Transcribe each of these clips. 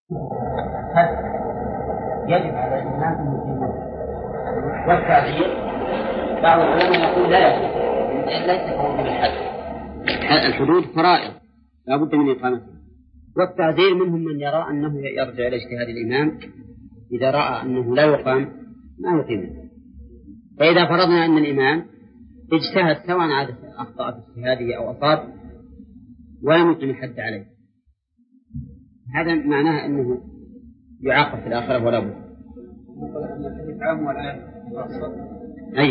هل يجب على الإنسان أن يقيمه والتعذير؟ بعض العلماء يقول لا يجب، ليس كونه بالحد. الحدود فرائض لا بد من إقامتها. والتعذير منهم من يرى أنه يرجع إلى اجتهاد الإمام، إذا رأى أنه لا يقام ما يقيمه. فإذا فرضنا أن الإمام اجتهد سواء عاد أخطأ في اجتهاده أو أصاب ولم يقم الحد عليه، هذا معناه أنه يعاقب في الآخرة ولا بد. الحديث عام والآية خاصة. أي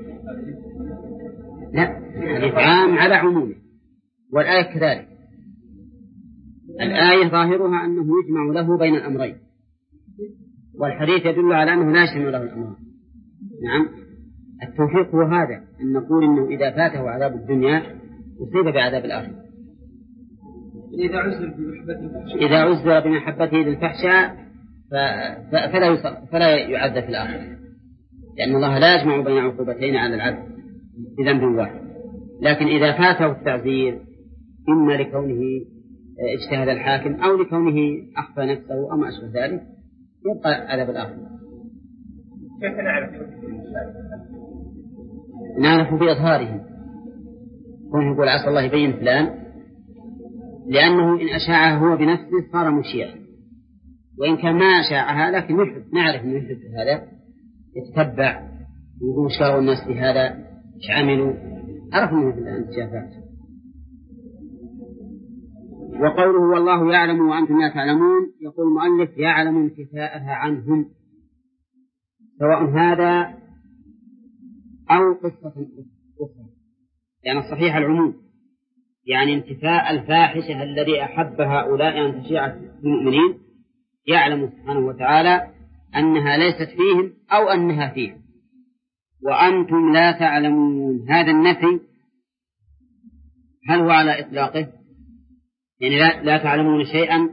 لا، الحديث عام على عمومه والآية كذلك. الآية ظاهرها أنه يجمع له بين الأمرين، والحديث يدل على أنه لا يجمع له الأمرين. نعم، التوفيق هو هذا، أن نقول إنه إذا فاته عذاب الدنيا أصيب بعذاب الآخرة. إذا عذر بمحبته للفحشاء فلا يعذب في الآخرة، لأن الله لا يجمع بين عقوبتين على العبد بذنب واحد. لكن إذا فاته التعذير إما لكونه اجتهد الحاكم أو لكونه أخفى نفسه أو ما أشبه ذلك يبقى عذاب الآخرة. كيف نعرف؟ نعرف بإظهارهم. كونه يقول عسى الله يبين فلان، لأنه إن أشاعها هو بنفسه صار مشيعا، وإن كان ما أشاعها لكن نعرف أنه يحب هذا، يتتبع ويقول وش قالوا الناس في هذا، وش عملوا، عرف أنه في الانتجافات. وقوله والله يعلم وأنتم لا تعلمون، يقول المؤلف يعلم انتفاءها عنهم، سواء هذا أو قصة أخرى، يعني الصحيح العموم، يعني انتفاء الفاحشة الذي أحب هؤلاء أن تشيع في المؤمنين، يعلم سبحانه وتعالى أنها ليست فيهم أو أنها فيهم. وأنتم لا تعلمون، هذا النفي هل هو على إطلاقه؟ يعني لا تعلمون شيئا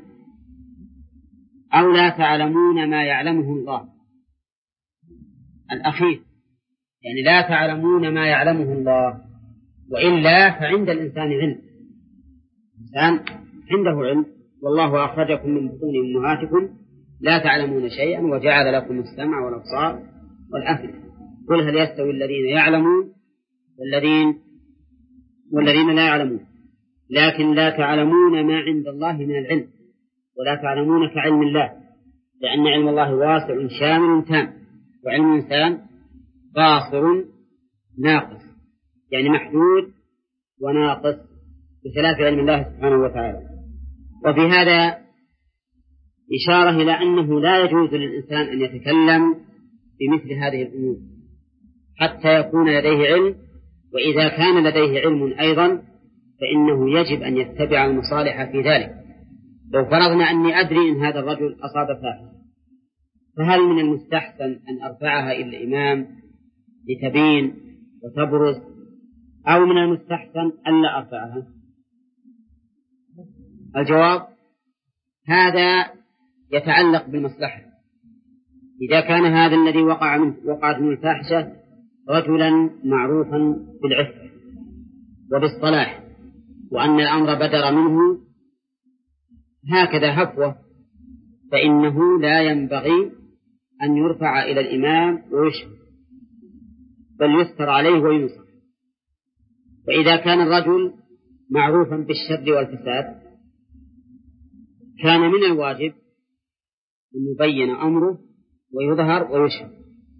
أو لا تعلمون ما يعلمه الله؟ الأخير، يعني لا تعلمون ما يعلمه الله، وإلا فعند الإنسان علم، الإنسان عنده علم، والله أخرجكم من بطون أمهاتكم لا تعلمون شيئا وجعل لكم السمع والأبصار والأفئدة، قل هل يستوي الذين يعلمون والذين لا يعلمون، لكن لا تعلمون ما عند الله من العلم، ولا تعلمون كعلم الله، لأن علم الله واسع شامل تام، وعلم الإنسان قاصر ناقص، يعني محدود وناقص بخلاف علم الله سبحانه وتعالى. وفي هذا إشارة إلى أنه لا يجوز للإنسان أن يتكلم بمثل هذه الأمور حتى يكون لديه علم، وإذا كان لديه علم أيضا فإنه يجب أن يتبع المصالح في ذلك. لو فرضنا أني أدري أن هذا الرجل أصاب فاحشة، فهل من المستحسن أن أرفعها إلى الإمام لتبين وتبرز، أو من المستحسن ألا أرفعها؟ الجواب هذا يتعلق بالمصلحة. إذا كان هذا الذي وقعت منه الفاحشة رجلا معروفا بالعفة وبالصلاح، وأن الأمر بدر منه هكذا هفوة، فإنه لا ينبغي أن يرفع إلى الإمام ويشهد، بل يستر عليه وينصر. فإذا كان الرجل معروفا بالشر والفساد كان من الواجب أن يبين أمره ويظهر ويشهد.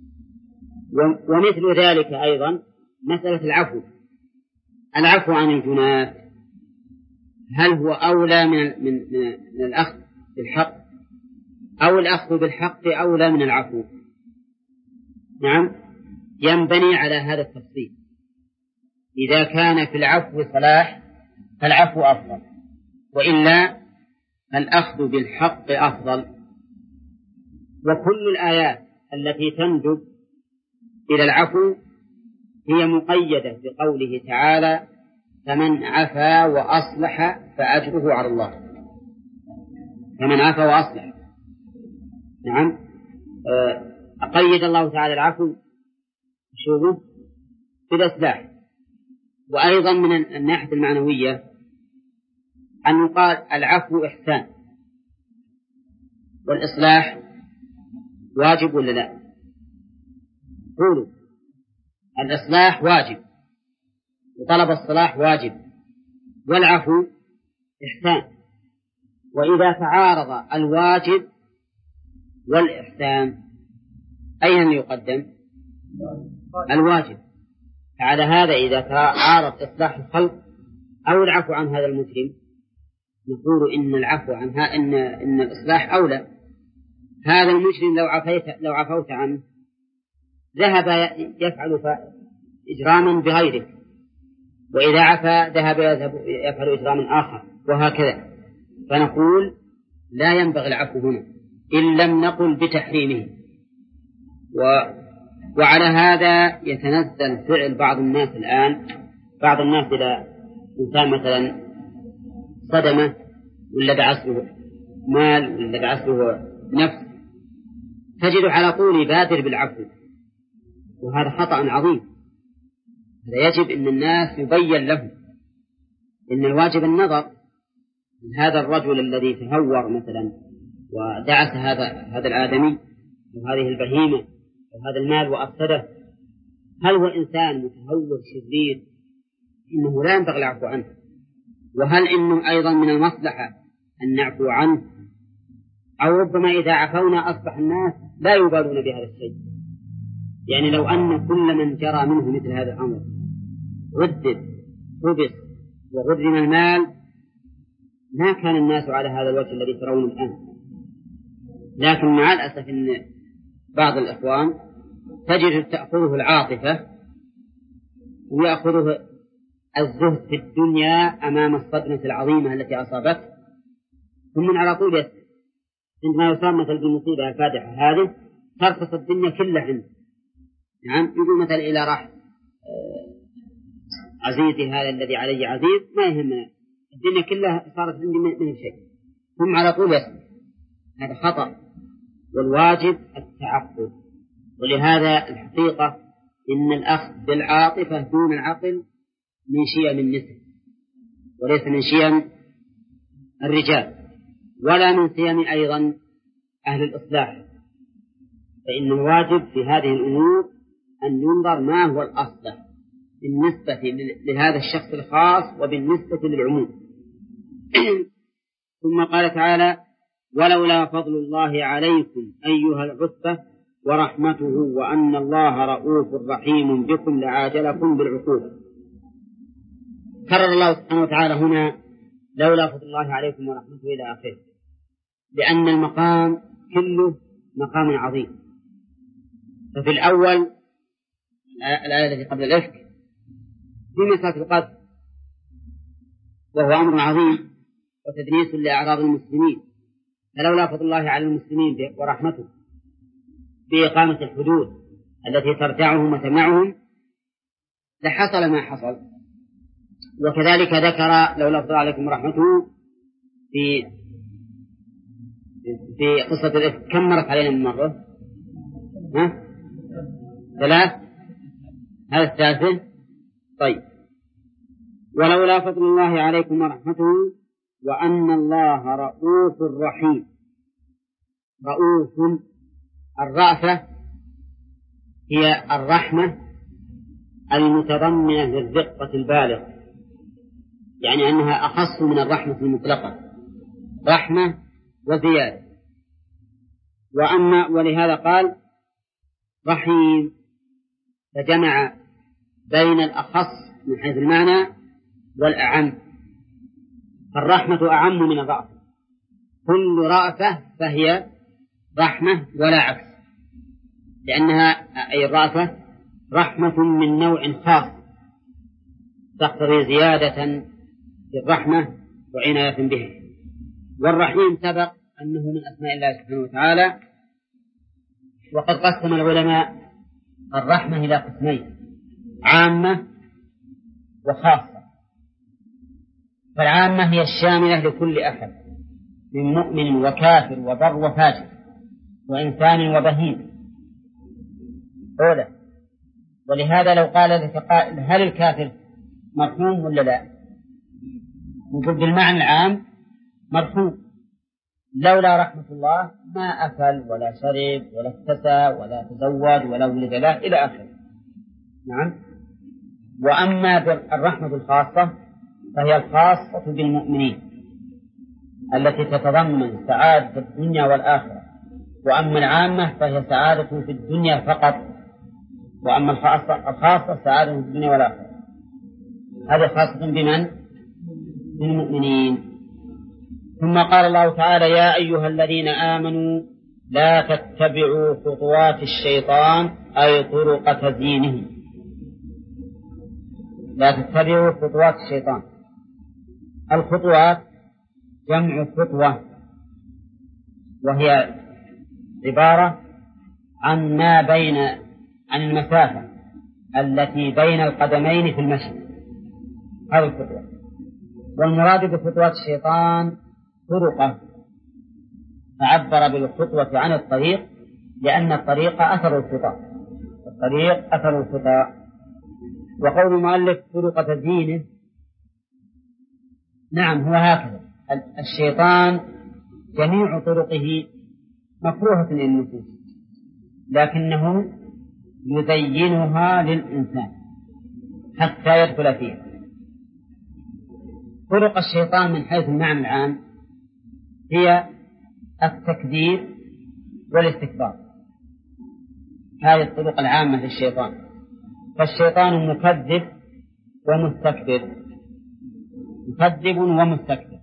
ومثل ذلك أيضا مسألة العفو عن الجنات، هل هو أولى من الأخذ بالحق، أو الأخذ بالحق أولى من العفو؟ نعم، ينبني على هذا التفصيل. إذا كان في العفو صلاح فالعفو أفضل، وإلا الأخذ بالحق أفضل. وكل الآيات التي تندب إلى العفو هي مقيدة بقوله تعالى فمن عفا وأصلح فأجره على الله. فمن عفا وأصلح، نعم، أقيد الله تعالى العفو شوفوا بالإصلاح. وأيضا من الناحية المعنوية أن يقال العفو إحسان، والإصلاح واجب ولا لا؟ قولوا. الإصلاح واجب، وطلب الصلاح واجب، والعفو إحسان. وإذا تعارض الواجب والإحسان أين يقدم؟ الواجب. على هذا إذا تعارض إصلاح الخلق أو العفو عن هذا المجرم نقول إن العفو عنها إن الإصلاح أولى. هذا المجرم لو عفوت عنه ذهب يفعل إجراما بغيرك، وإذا عفا ذهب يفعل إجراما آخر، وهكذا. فنقول لا ينبغي العفو هنا إن لم نقل بتحريمه. وعلى هذا يتنزل فعل بعض الناس الآن. بعض الناس إذا إنسان مثلا صدمه ولا دعسه مال ولا دعسه نفس تجد على طول يبادر بالعفو، وهذا خطأ عظيم. هذا يجب أن الناس يبين لهم إن الواجب النظر. هذا الرجل الذي تهور مثلا ودعس هذا الآدمي وهذه البهيمة وهذا المال وأفسده، هل هو إنسان متهور شرير إنه لا ينبغي العفو عنه؟ وهل إنه أيضا من المصلحة أن نعفو عنه؟ أو ربما إذا عفونا أصبح الناس لا يبالون بهذا الشيء. يعني لو أن كل من جرى منه مثل هذا الأمر ردد حبس وغرم المال ما كان الناس على هذا الوجه الذي ترون الآن. لكن مع الأسف أن بعض الإخوان تجد تأخذه العاطفة ويأخذه الزهد في الدنيا أمام الصدمة العظيمة التي أصابته، ثم على طول يسر. عندما يصاب مثل بالمصيبة الفادحة هذه ترخص الدنيا كلها عنده. نعم، يقول مثلا إلى راح عزيزي هذا الذي علي عزيز ما يهمنا، الدنيا كلها صارت عندي من شيء، ثم على طول يسر. هذا خطأ، والواجب التعقل. ولهذا الحقيقة إن الأخذ بالعاطفة دون العقل من شيم النساء وليس من شيم الرجال، ولا من شيم أيضا أهل الإصلاح. فإن الواجب في هذه الأمور أن ينظر ما هو الأصلح بالنسبة لهذا الشخص الخاص وبالنسبة للعموم. ثم قال تعالى: ولولا فضل الله عليكم أيها العتبة ورحمته وأن الله رؤوف رحيم بكم لعاجلكم بالعقوبة. كرر الله سبحانه وتعالى هنا لولا فضل الله عليكم ورحمته إلى آخره، لأن المقام كله مقام عظيم. ففي الأول الآية التي قبل الإفك في مسألة القذف، وهو أمر عظيم وتدنيس لأعراض المسلمين. فلولا فضل الله على المسلمين ورحمته بإقامة الحدود التي ترجعهم وتمنعهم لحصل ما حصل. وكذلك ذكر لولا فضل عليكم ورحمته في قصة الإفك. كم مرت علينا من مرة؟ 3. هذا الثالث. طيب، ولولا فضل الله عليكم ورحمته وأن الله رؤوف رحيم. رؤوف، الرأفة هي الرحمة المتضمنة للرقة البالغة، يعني أنها أخص من الرحمة المطلقة، رحمة وزيادة. ولهذا قال رحيم، فجمع بين الأخص من حيث المعنى والأعم. فالرحمة أعم من الرأفة، كل رأفة فهي رحمة ولا عكس، لأنها أي الرأفة رحمة من نوع خاص تقتضي زيادة في الرحمة وعناية بها. والرحيم سبق أنه من أسماء الله سبحانه وتعالى. وقد قسم العلماء الرحمة إلى قسمين: عامة وخاصة. فالعامة هي الشاملة لكل أحد من مؤمن وكافر وبر وفاجر وإنسان وبهيم أولى. ولهذا لو قال لك قائل: هل الكافر مرحوم ولا لا؟ نقول بالمعنى العام مرحوم، لولا رحمة الله ما أكل ولا شرب ولا اكتسى ولا تزوج ولا ولد له إلى آخره. نعم. وأما الرحمة الخاصة فهي الخاصة بالمؤمنين التي تتضمن سعادة الدنيا والآخرة، وأما العامة فهي سعادة في الدنيا فقط، وأما الخاصة سعادة في الدنيا والآخرة. هذا خاصة بمن؟ بالمؤمنين. ثم قال الله تعالى: يا أيها الذين آمنوا لا تتبعوا خطوات الشيطان أي طرق تزيينه. لا تتبعوا خطوات الشيطان. الخطوات جمع خطوة، وهي عبارة عن عن المسافة التي بين القدمين في المشي. هذه الخطوة. والمراد بخطوات الشيطان طرقه، فعبر بالخطوة عن الطريق لأن الطريق أثر الخطى. الطريق أثر الخطى. وقول المؤلف طرق تزيينه، نعم هو هكذا. الشيطان جميع طرقه مكروهة للنفوس، لكنه يزينها للإنسان حتى يدخل فيها. طرق الشيطان من حيث المعنى العام هي التكذيب والاستكبار. هذه الطرق العامة للشيطان. فالشيطان مكذب ومستكبر. مكذب ومستكبر.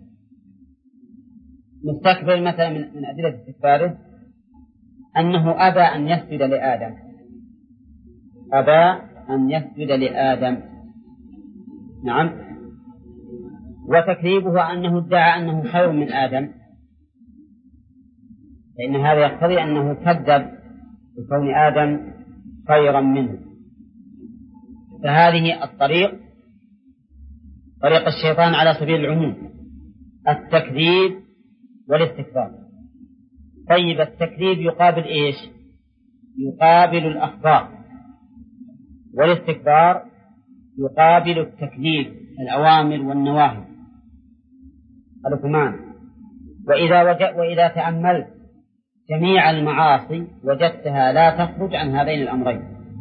مستكبر مثلا من أدلة استكباره أنه أبى أن يسجد لآدم. أبى أن يسجد لآدم. نعم. وتكذيبه أنه ادعى أنه خير من آدم، لأن هذا يقتضي أنه كذب بكون آدم خيرا منه. فهذه الطريق طريق الشيطان على سبيل العموم، التكذيب والاستكبار. طيب التكذيب يقابل إيش؟ يقابل الأخبار، والاستكبار يقابل التكذيب، الأوامر والنواهي. الكمان. وإذا تأملت جميع المعاصي وجدتها لا تخرج عن هذين الأمرين،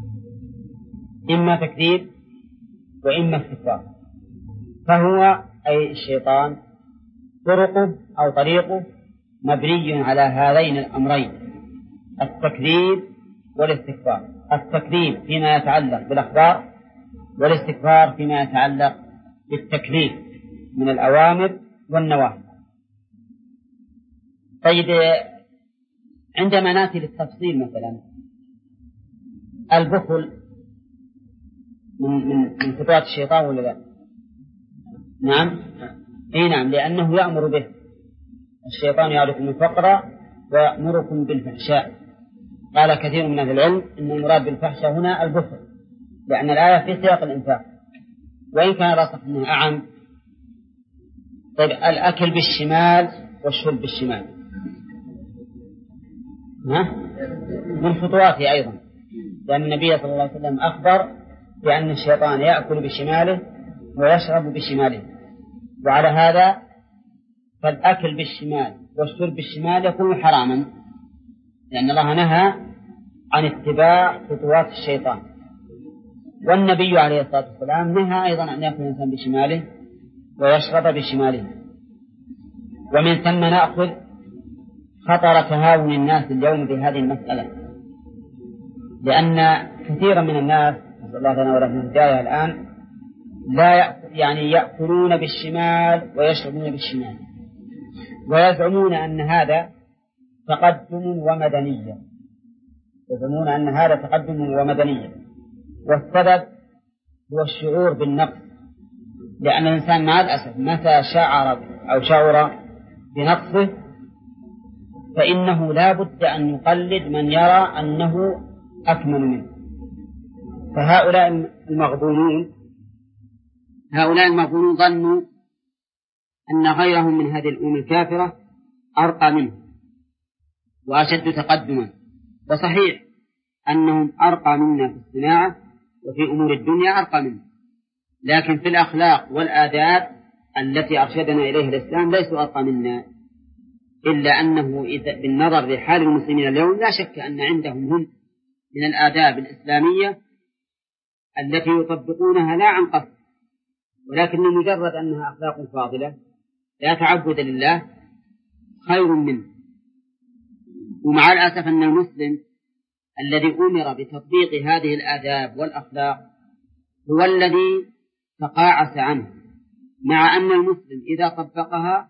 إما تكذيب وإما استكبار. فهو أي الشيطان طرقه أو طريقه مبني على هذين الأمرين، التكذيب والاستكبار. التكذيب فيما يتعلق بالأخبار، والاستكبار فيما يتعلق بالتكليف من الأوامر والنواهي. طيب عندما نأتي للتفصيل مثلا البخل من خطوات الشيطان ولا لا؟ نعم. اي نعم، لأنه يأمر به. الشيطان يعرفكم الفقر ويأمركم بالفحشاء. قال كثير من أهل العلم إن المراد بالفحشاء هنا البخل، لأن الآية في سياق الإنفاق، وإن كان راسخ منها أعم. طيب الأكل بالشمال والشرب بالشمال من خطواته أيضا، لأن النبي صلى الله عليه وسلم أخبر بأن الشيطان يأكل بشماله ويشرب بشماله. وعلى هذا فالأكل بالشمال والشرب بالشمال يكون حراما، لأن الله نهى عن اتباع خطوات الشيطان. والنبي عليه الصلاة والسلام نهى أيضا أن يأكل الإنسان بشماله ويشرب بشماله. ومن ثم نأخذ خطر تهاون الناس اليوم بهذه المسألة، لأن كثيرا من الناس نسأل الله لنا ولهم الهداية الآن لا يأكلون بالشمال ويشربون بالشمال، ويزعمون أن هذا تقدم ومدنية. يزعمون أن هذا تقدم ومدنية، والسبب هو الشعور بالنقص، لأن الإنسان مع الأسف متى شعر بنقصه فإنه لا بد أن يقلد من يرى أنه أكمل منه. فهؤلاء المغبونون ظنوا أن غيرهم من هذه الأمم الكافرة أرقى منه وأشد تقدما. وصحيح أنهم أرقى منا في الصناعة وفي أمور الدنيا أرقى منا، لكن في الأخلاق والآداب التي أرشدنا إليها الإسلام ليسوا أرقى منا. إلا أنه بالنظر لحال المسلمين اليوم لا شك أن عندهم هم من الآداب الإسلامية التي يطبقونها لا عن قصد، ولكن مجرد أنها أخلاق فاضلة لا تعبد لله خير منه. ومع الأسف أن المسلم الذي أمر بتطبيق هذه الآداب والأخلاق هو الذي تقاعس عنه، مع أن المسلم إذا طبقها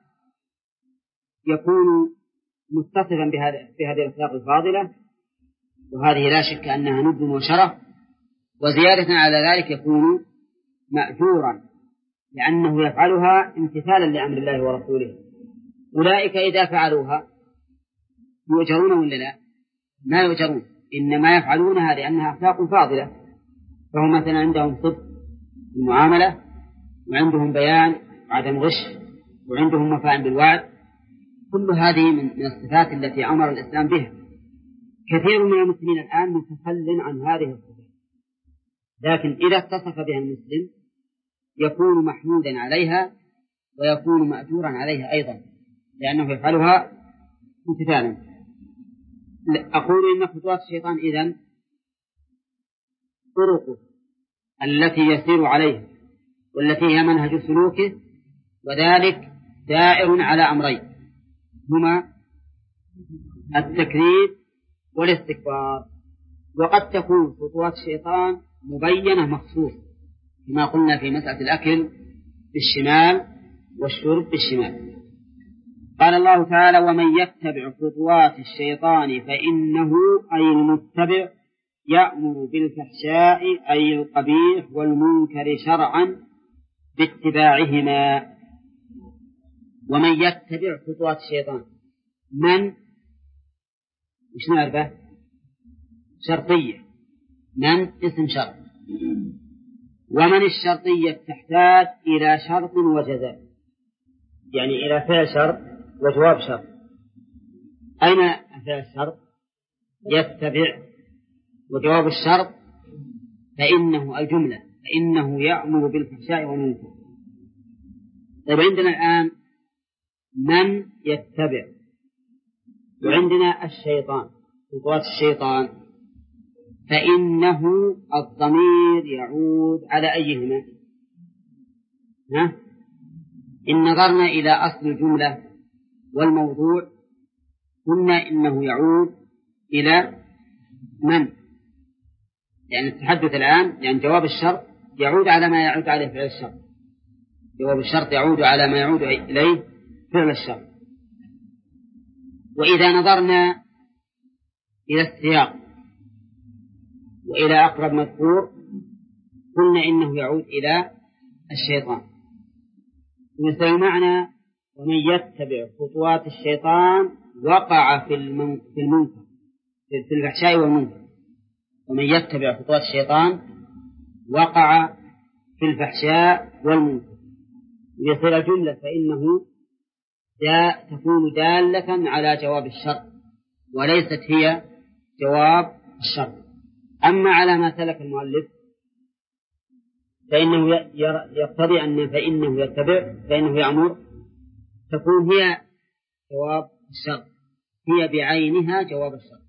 يكون متصفا بهذه الأخلاق الفاضلة، وهذه لا شك أنها نبل وشرف، وزيادة على ذلك يكون مأجورا لأنه يفعلها امتثالا لأمر الله ورسوله. أولئك إذا فعلوها يؤجرون ولا لا؟ ما يؤجرون، إنما يفعلونها لأنها أخلاق فاضلة. فهم مثلا عندهم صدق في المعاملة، وعندهم بيان وعدم غش، وعندهم وفاء بالوعد. كل هذه من الصفات التي أمر الإسلام بها. كثير من المسلمين الآن متخل عن هذه الصفات، لكن إذا اتصف بها المسلم يكون محمودا عليها ويكون مأجورا عليها أيضا، لأنه يفعلها امتثالا. أقول إن خطوات الشيطان إذن طرقه التي يسير عليها والتي هي منهج سلوكه، وذلك دائر على أمرين هما التكذيب والاستكبار. وقد تكون خطوات الشيطان مبينة مخصوصة كما قلنا في مسألة الأكل بالشمال والشرب بالشمال. قال الله تعالى: ومن يتبع خطوات الشيطان فإنه أي المتبع يأمر بالفحشاء أي القبيح والمنكر شرعا باتباعهما. ومن يتبع خطوات الشيطان، من وش نعرفه؟ شرطية، من اسم شرط، ومن الشرطية تحتاج إلى شرط وجزاء، يعني إلى فعل شرط وجواب شرط. أين فعل الشرط؟ يتبع، وجواب الشرط فإنه الجملة فإنه يأمر بالفحشاء والمنكر. طيب عندنا الآن من يتبع، وعندنا الشيطان خطوات الشيطان، فإنه الضمير يعود على أيهما؟ إن نظرنا إلى أصل الجملة والموضوع قلنا إنه يعود إلى من، يعني التحدث الآن يعني جواب الشرط يعود على ما يعود عليه فعل الشرط، جواب الشرط يعود على ما يعود إليه فعل الشرط. وإذا نظرنا إلى السياق وإلى أقرب مذكور قلنا إنه يعود إلى الشيطان. ومثل معنى ومن يتبع خطوات الشيطان وقع في المنكر، في الفحشاء والمنكر. ومن يتبع خطوات الشيطان وقع في الفحشاء والمنكر، يصير الجملة فإنه تكون دالة على جواب الشرط وليست هي جواب الشرط. أما على ما سلك المؤلف فإنه يقتضي أن فإنه يتبع فإنه يأمر تكون هي جواب الشرط، هي بعينها جواب الشرط.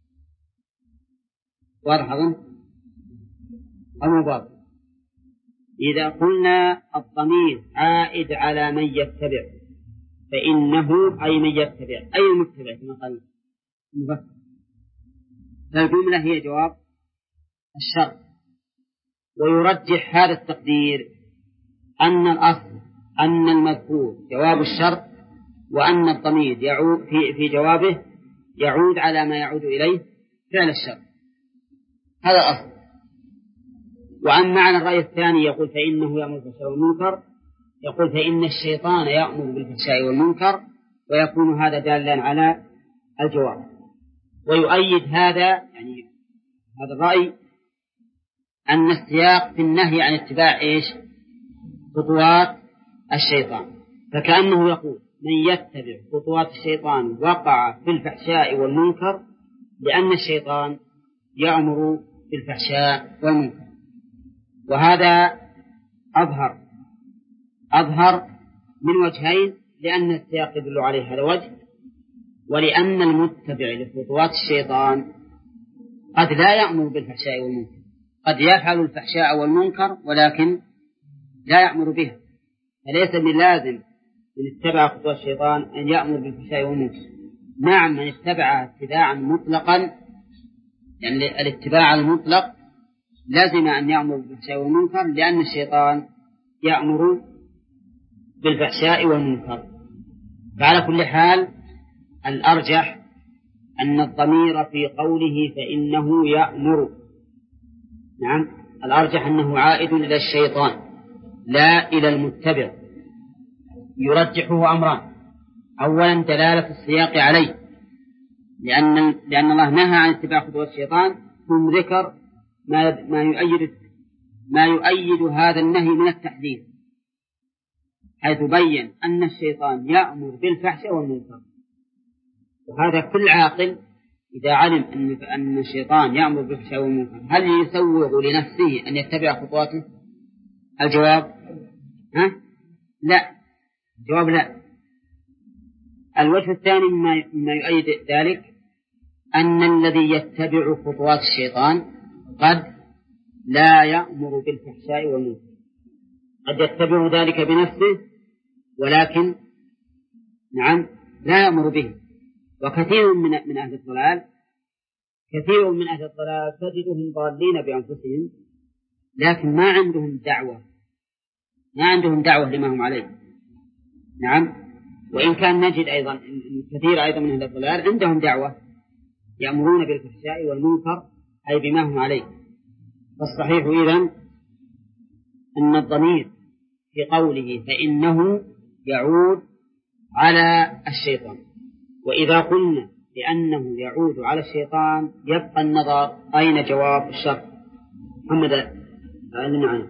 واضح أظن أو مبارك؟ إذا قلنا الضمير عائد على من يتبع فإنه أي من يتبع أي المتبع كما قال المفسر، فالجملة هي جواب الشرط. ويرجح هذا التقدير أن الأصل أن المذكور جواب الشرط، وأن الضمير يعود في جوابه يعود على ما يعود إليه فعل الشرط، هذا الأصل. وأما معنى الرأي الثاني يقول فإنه يأمر بالفحشاء والمنكر، يقول فإن الشيطان يأمر بالفحشاء والمنكر، ويكون هذا دالا على الجواب. ويؤيد هذا يعني هذا الرأي أن السياق في النهي عن اتباع خطوات الشيطان، فكأنه يقول من يتبع خطوات الشيطان وقع في الفحشاء والمنكر، لأن الشيطان يأمر بالفحشاء والمنكر. وهذا أظهر من وجهين، لأن السياق يدل عليه هذا وجه، ولأن المتبع لخطوات الشيطان قد لا يأمر بالفحشاء والمنكر، قد يفعل الفحشاء والمنكر ولكن لا يأمر بها، فليس من لازم من اتبع خطوات الشيطان أن يأمر بالفحشاء والمنكر. نعم، من اتبع اتباعا مطلقا، يعني الاتباع المطلق لازم أن يأمر بالفحشاء والمنكر، لأن الشيطان يأمر بالفحشاء والمنكر. فعلى كل حال الأرجح أن الضمير في قوله فإنه يأمر، نعم، الأرجح أنه عائد إلى الشيطان لا إلى المتبع. يرجحه أمران: أولا دلالة السياق عليه، لأن الله نهى عن اتباع خطوات الشيطان، ثم ذكر ما يؤيد هذا النهي من التحذير، حيث بين أن الشيطان يأمر بالفحش والمنكر. وهذا كل عاقل إذا علم أن الشيطان يأمر بالفحش والمنكر هل يسوغ لنفسه أن يتبع خطواته؟ الجواب لا. الجواب لا. الوجه الثاني مما يؤيد ذلك أن الذي يتبع خطوات الشيطان قد لا يأمر بالفحشاء والمنكر، قد يتبع ذلك بنفسه ولكن نعم لا يأمر به. وكثير من أهل الضلال تجدهم ضالين بأنفسهم، لكن ما عندهم دعوة لما هم عليه. نعم، وإن كان نجد أيضا كثير أيضا من أهل الضلال عندهم دعوة، يأمرون بالفحشاء والمنكر أي بما هم عليه. فالصحيح إذن أن الضمير في قوله فإنه يعود على الشيطان، وإذا قلنا بأنه يعود على الشيطان يبقى النظر أين جواب الشرط. محمد أعلم عنه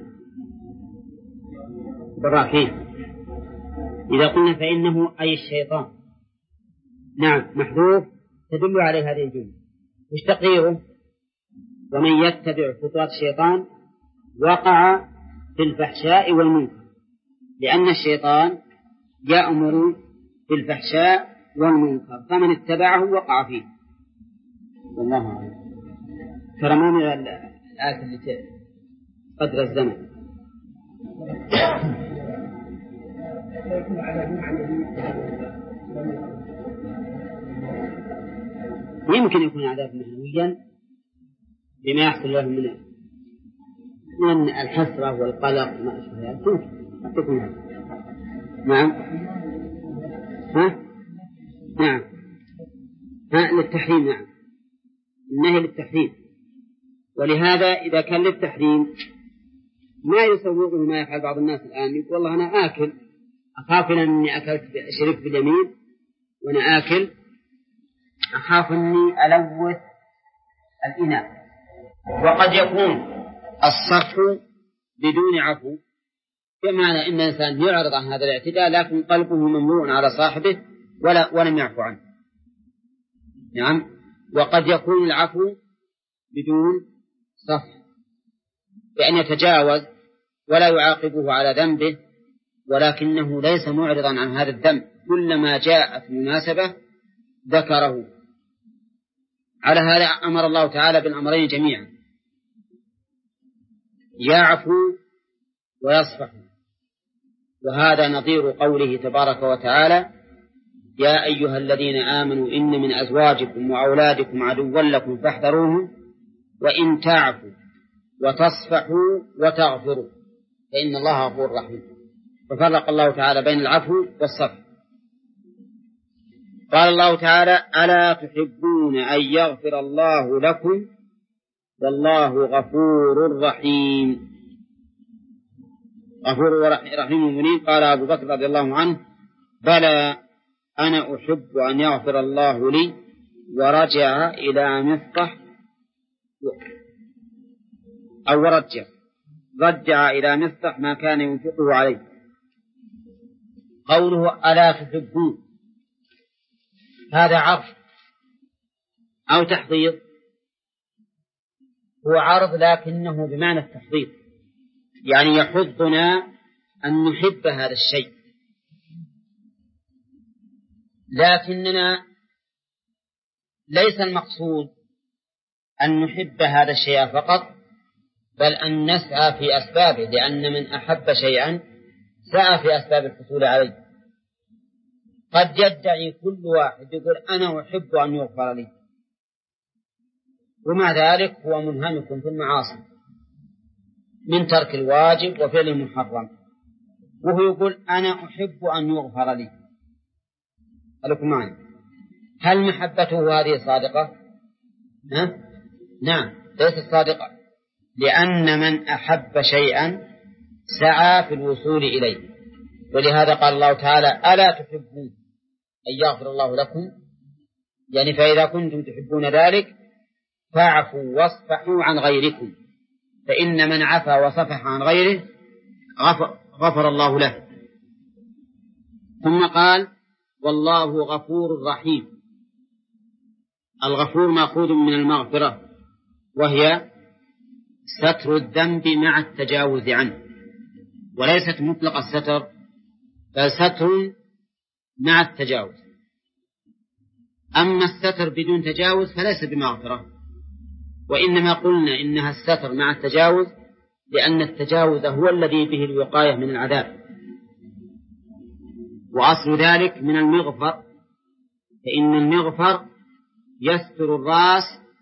برا فيه. إذا قلنا فإنه أي الشيطان، نعم، محذوف تدل عليه هذه الجملة. وش تقديره؟ ومن يتبع خطوات الشيطان وقع في الفحشاء والمنكر، لأن الشيطان يأمر بالفحشاء والمنكر، فمن اتبعه وقع فيه. والله أعلم. ترى ما من الآية التي قدر الزمن. يمكن يكون عذاب معنويا بما يحصل له من الحسرة والقلق وما أشبه ذلك. يمكن هذا. نعم. نعم. للتحريم. نعم، النهي للتحريم. ولهذا إذا كان للتحريم ما يسوغه ما يفعل بعض الناس الآن، يقول والله أنا آكل، أخاف أني شربت باليمين وأنا آكل، أخاف أني ألوث الإناء. وقد يكون الصرف بدون عفو، بمعنى أن الإنسان يعرض عن هذا الاعتداء لكن قلبه مملوء على صاحبه ولم يعفو عنه. نعم. وقد يكون العفو بدون صرف، بأن يتجاوز ولا يعاقبه على ذنبه، ولكنه ليس معرضا عن هذا الذنب، كلما جاءت مناسبة ذكره. على هذا أمر الله تعالى بالأمرين جميعا، يعفو ويصفح. وهذا نظير قوله تبارك وتعالى: يا أيها الذين آمنوا إن من أزواجكم وأولادكم عدوا لكم فاحذروهم وإن تعفوا وتصفحوا وتغفروا فإن الله غفور رحيم. ففرق الله تعالى بين العفو والصفح. قال الله تعالى: ألا تحبون أن يغفر الله لكم والله غفور رحيم. غفور رحيم منيب. قال أبو بكر رضي الله عنه: بلى أنا أحب أن يغفر الله لي. ورجع إلى مصطح أو رجع إلى مصطح ما كان ينفقه عليه. قوله ألا تحبون هذا عرض أو تحضيض؟ هو عرض لكنه بمعنى التحضيض، يعني يحضنا أن نحب هذا الشيء، لكننا ليس المقصود أن نحب هذا الشيء فقط، بل أن نسعى في أسبابه، لأن من أحب شيئا سعى في أسباب الحصول عليه. قد يدعي كل واحد يقول أنا أحب أن يغفر لي، ومع ذلك هو منهمك في المعاصي من ترك الواجب وفعل المحرم، وهو يقول أنا أحب أن يغفر لي. ألكم معي؟ هل محبته هذه صادقة؟ نعم، ليست صادقة، لأن من أحب شيئا سعى في الوصول إليه. ولهذا قال الله تعالى ألا تحبون أن يغفر الله لكم، يعني فإذا كنتم تحبون ذلك فاعفوا واصفحوا عن غيركم، فإن من عفا وصفح عن غيره غفر الله له. ثم قال والله غفور رحيم. الغفور مأخوذ من المغفرة، وهي ستر الذنب مع التجاوز عنه، وليست مطلق الستر، بل ستر مع التجاوز. أما الستر بدون تجاوز فليس بمغفرة، وإنما قلنا إنها الستر مع التجاوز لأن التجاوز هو الذي به الوقاية من العذاب، وأصل ذلك من المغفر، فإن المغفر يستر الرأس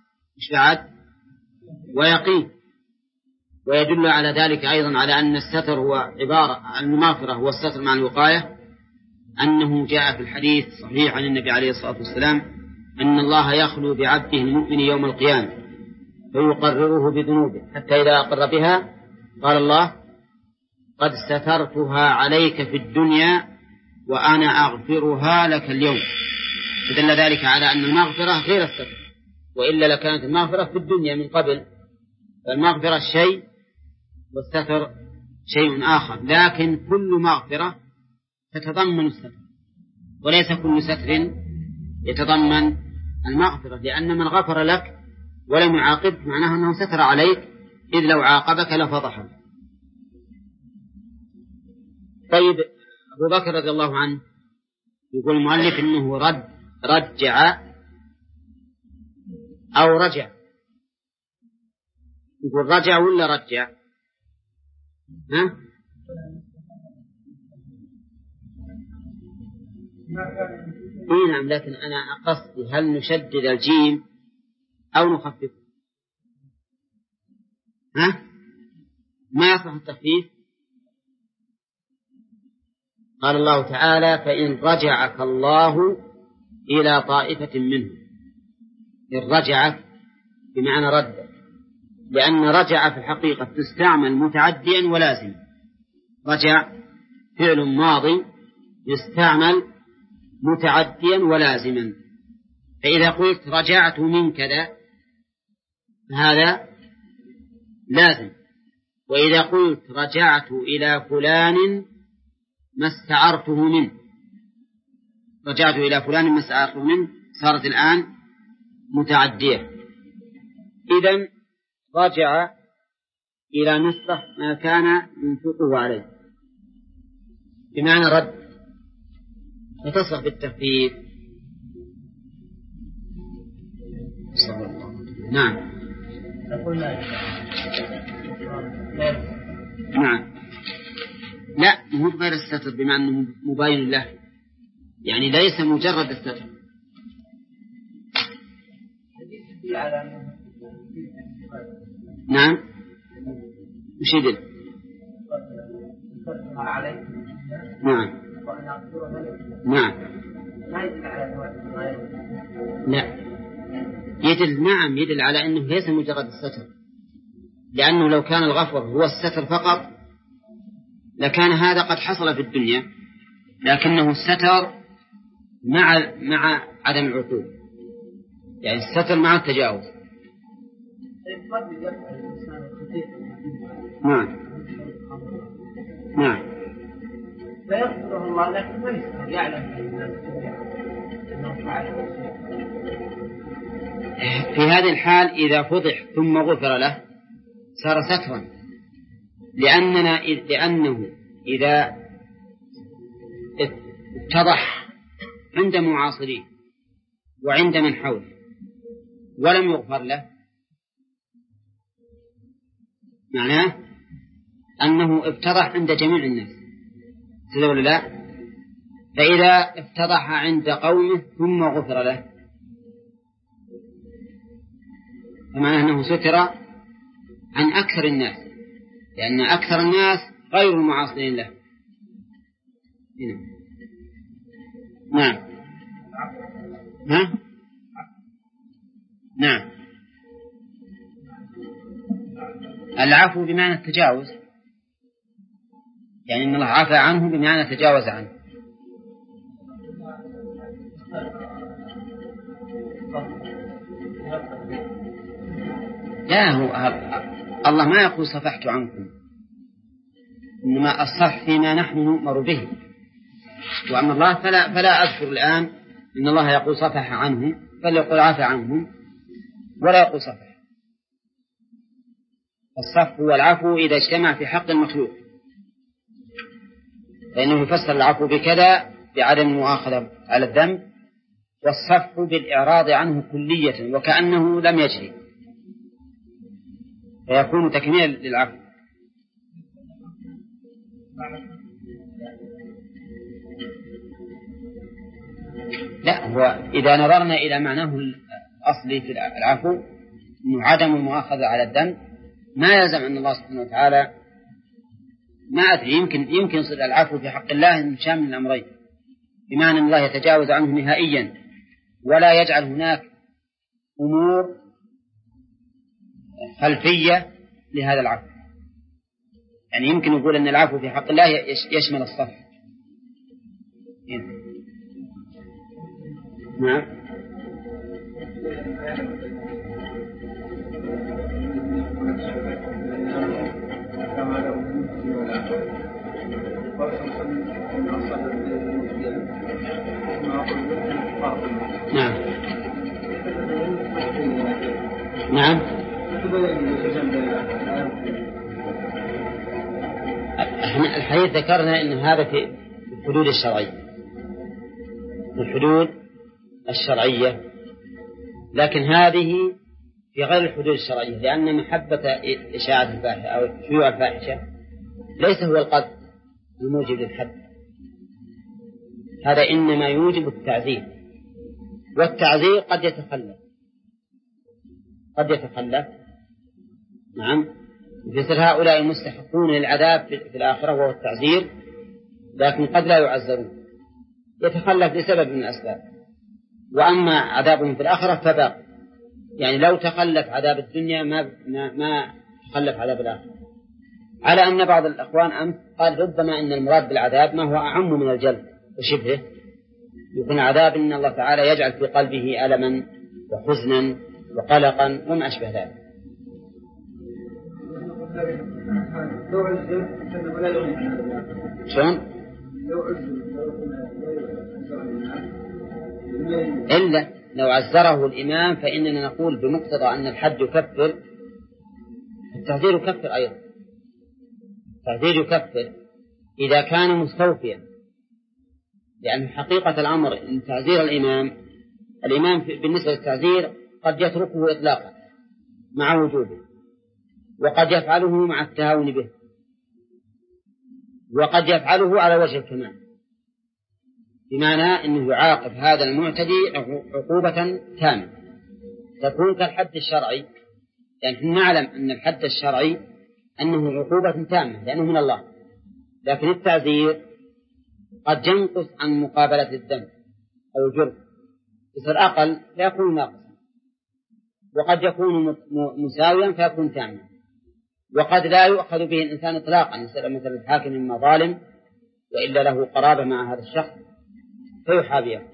ويقيه. ويدل على ذلك أيضا على أن الستر هو عبارة عن المغفرة، هو الستر مع الوقاية، أنه جاء في الحديث صحيح عن النبي عليه الصلاة والسلام أن الله يخلو بعبده المؤمن يوم القيامة فيقرره بذنوبه حتى إذا أقر بها قال الله قد سترتها عليك في الدنيا وأنا أغفرها لك اليوم. فدل ذلك على أن المغفرة غير الستر، وإلا لكانت المغفرة في الدنيا من قبل. فالمغفرة شيء والستر شيء آخر، لكن كل مغفرة تتضمن الستر، وليس كل ستر يتضمن المغفرة، لأن من غفر لك ولم يعاقبك معناه أنه ستر عليك، إذ لو عاقبك لفضحك. طيب أبو بكر رضي الله عنه يقول المؤلف إنه رجع أو رجع، يقول رجع ولا رجع؟ نعم، لكن أنا قصدي هل نشدد الجيم أو نخفف؟ ما يصح التخفيف. قال الله تعالى فإن رجعك الله إلى طائفة منه. إن رجعك بمعنى رد، لأن رجع في الحقيقة تستعمل متعديا ولازم. رجع فعل ماضي يستعمل متعديا ولازما، فإذا قلت رجعت من كذا هذا لازم، وإذا قلت رجعت إلى فلان ما استعرته منه، رجعت إلى فلان ما استعرته منه صارت الآن متعدية. إذن رجع إلى نصف ما كان ينفقه عليه بمعنى رد، وتصح بالتخفيف. نعم نعم، لا مو غير الستر بمعنى أنه مباين له، يعني ليس مجرد الستر. نعم وش يدل؟ نعم نعم لا يدل، نعم يدل على أنه ليس مجرد الستر، لأنه لو كان الغفر هو الستر فقط لكان هذا قد حصل في الدنيا، لكنه الستر مع عدم العقوبة، يعني الستر مع التجاوز. نعم نعم فيغفره الله لكن ما يسأل يعلم في هذه الحال إذا فضح ثم غفر له صار سترا، لأنه إذا اتضح عند معاصريه وعند من حوله ولم يغفر له معناه أنه افتضح عند جميع الناس، كذا ولا لا؟ فإذا افتضح عند قومه ثم غفر له فمعناه أنه ستر عن أكثر الناس، لأن أكثر الناس غير المعاصرين له. نعم. ها؟ نعم. العفو بمعنى التجاوز، يعني أن الله عفى عنه بمعنى تجاوز عنه. لا، هو الله ما يقول صفحت عنكم، إنما الصفح فيما نحن نؤمر به، وأما الله فلا أذكر الآن إن الله يقول صفح عنه، بل يقول عفى عنه ولا يقول صفح. الصفح والعفو إذا اجتمع في حق المخلوق، فإنه يفسر العفو بكذا بعدم المؤاخذة على الذنب، والصفح بالإعراض عنه كلية وكأنه لم يجري، فيكون تكميل للعفو. لا، هو إذا نظرنا إلى معناه الأصلي في العفو إنه عدم المؤاخذة على الذنب، ما يلزم أن الله سبحانه وتعالى، ما أدري، يمكن يصل العفو في حق الله من شامل الأمرين، بمعنى أن الله يتجاوز عنه نهائيا ولا يجعل هناك أمور خلفية لهذا العفو. يعني يمكن يقول أن العفو في حق الله يشمل الصفح. نعم. نعم. نعم. الحديث ذكرنا أن هذا في الحدود الشرعية، الحدود الشرعية، لكن هذه في غير الحدود الشرعية، لأن محبة إشاعة الفاحشة أو شيوع الفاحشة ليس هو القصد الموجب للحد، هذا إنما يوجب التعزير، والتعزير قد يتخلف. نعم. مثل هؤلاء مستحقون للعذاب في الآخرة وهو التعزير، لكن قد لا يعزرون، يتخلف لسبب من الأسباب. وأما عذابهم في الآخرة فباق، يعني لو تخلف عذاب الدنيا ما تخلف عذاب الآخرة. على أن بعض الأخوان أمس قال ربما أن المراد بالعذاب ما هو أعم من الجلد وشبهه، يكون عذاب إن الله تعالى يجعل في قلبه ألما وحزنا وقلقا وما أشبه ذلك. شون؟ إلا لو عزره الإمام فإننا نقول بمقتضى أن الحد يكفر، التعزير يكفر أيضا، التعزير يكفر إذا كان مستوفيا، لأن حقيقة الأمر أن تعزير الإمام بالنسبة للتعزير قد يتركه إطلاقا مع وجوده، وقد يفعله مع التهاون به، وقد يفعله على وجه الكمال، بمعنى أنه يعاقب هذا المعتدي عقوبة تامة تكون كالحد الشرعي، يعني نعلم أن الحد الشرعي أنه عقوبة تامة لأنه من الله، لكن التعزير قد ينقص عن مقابلة الذنب أو الجرم، يصير أقل فيكون ناقصا، وقد يكون مساويا فيكون تاما، وقد لا يؤخذ به الإنسان إطلاقا، مثل الحاكم إما ظالم وإلا له قرابة مع هذا الشخص فيحابيه.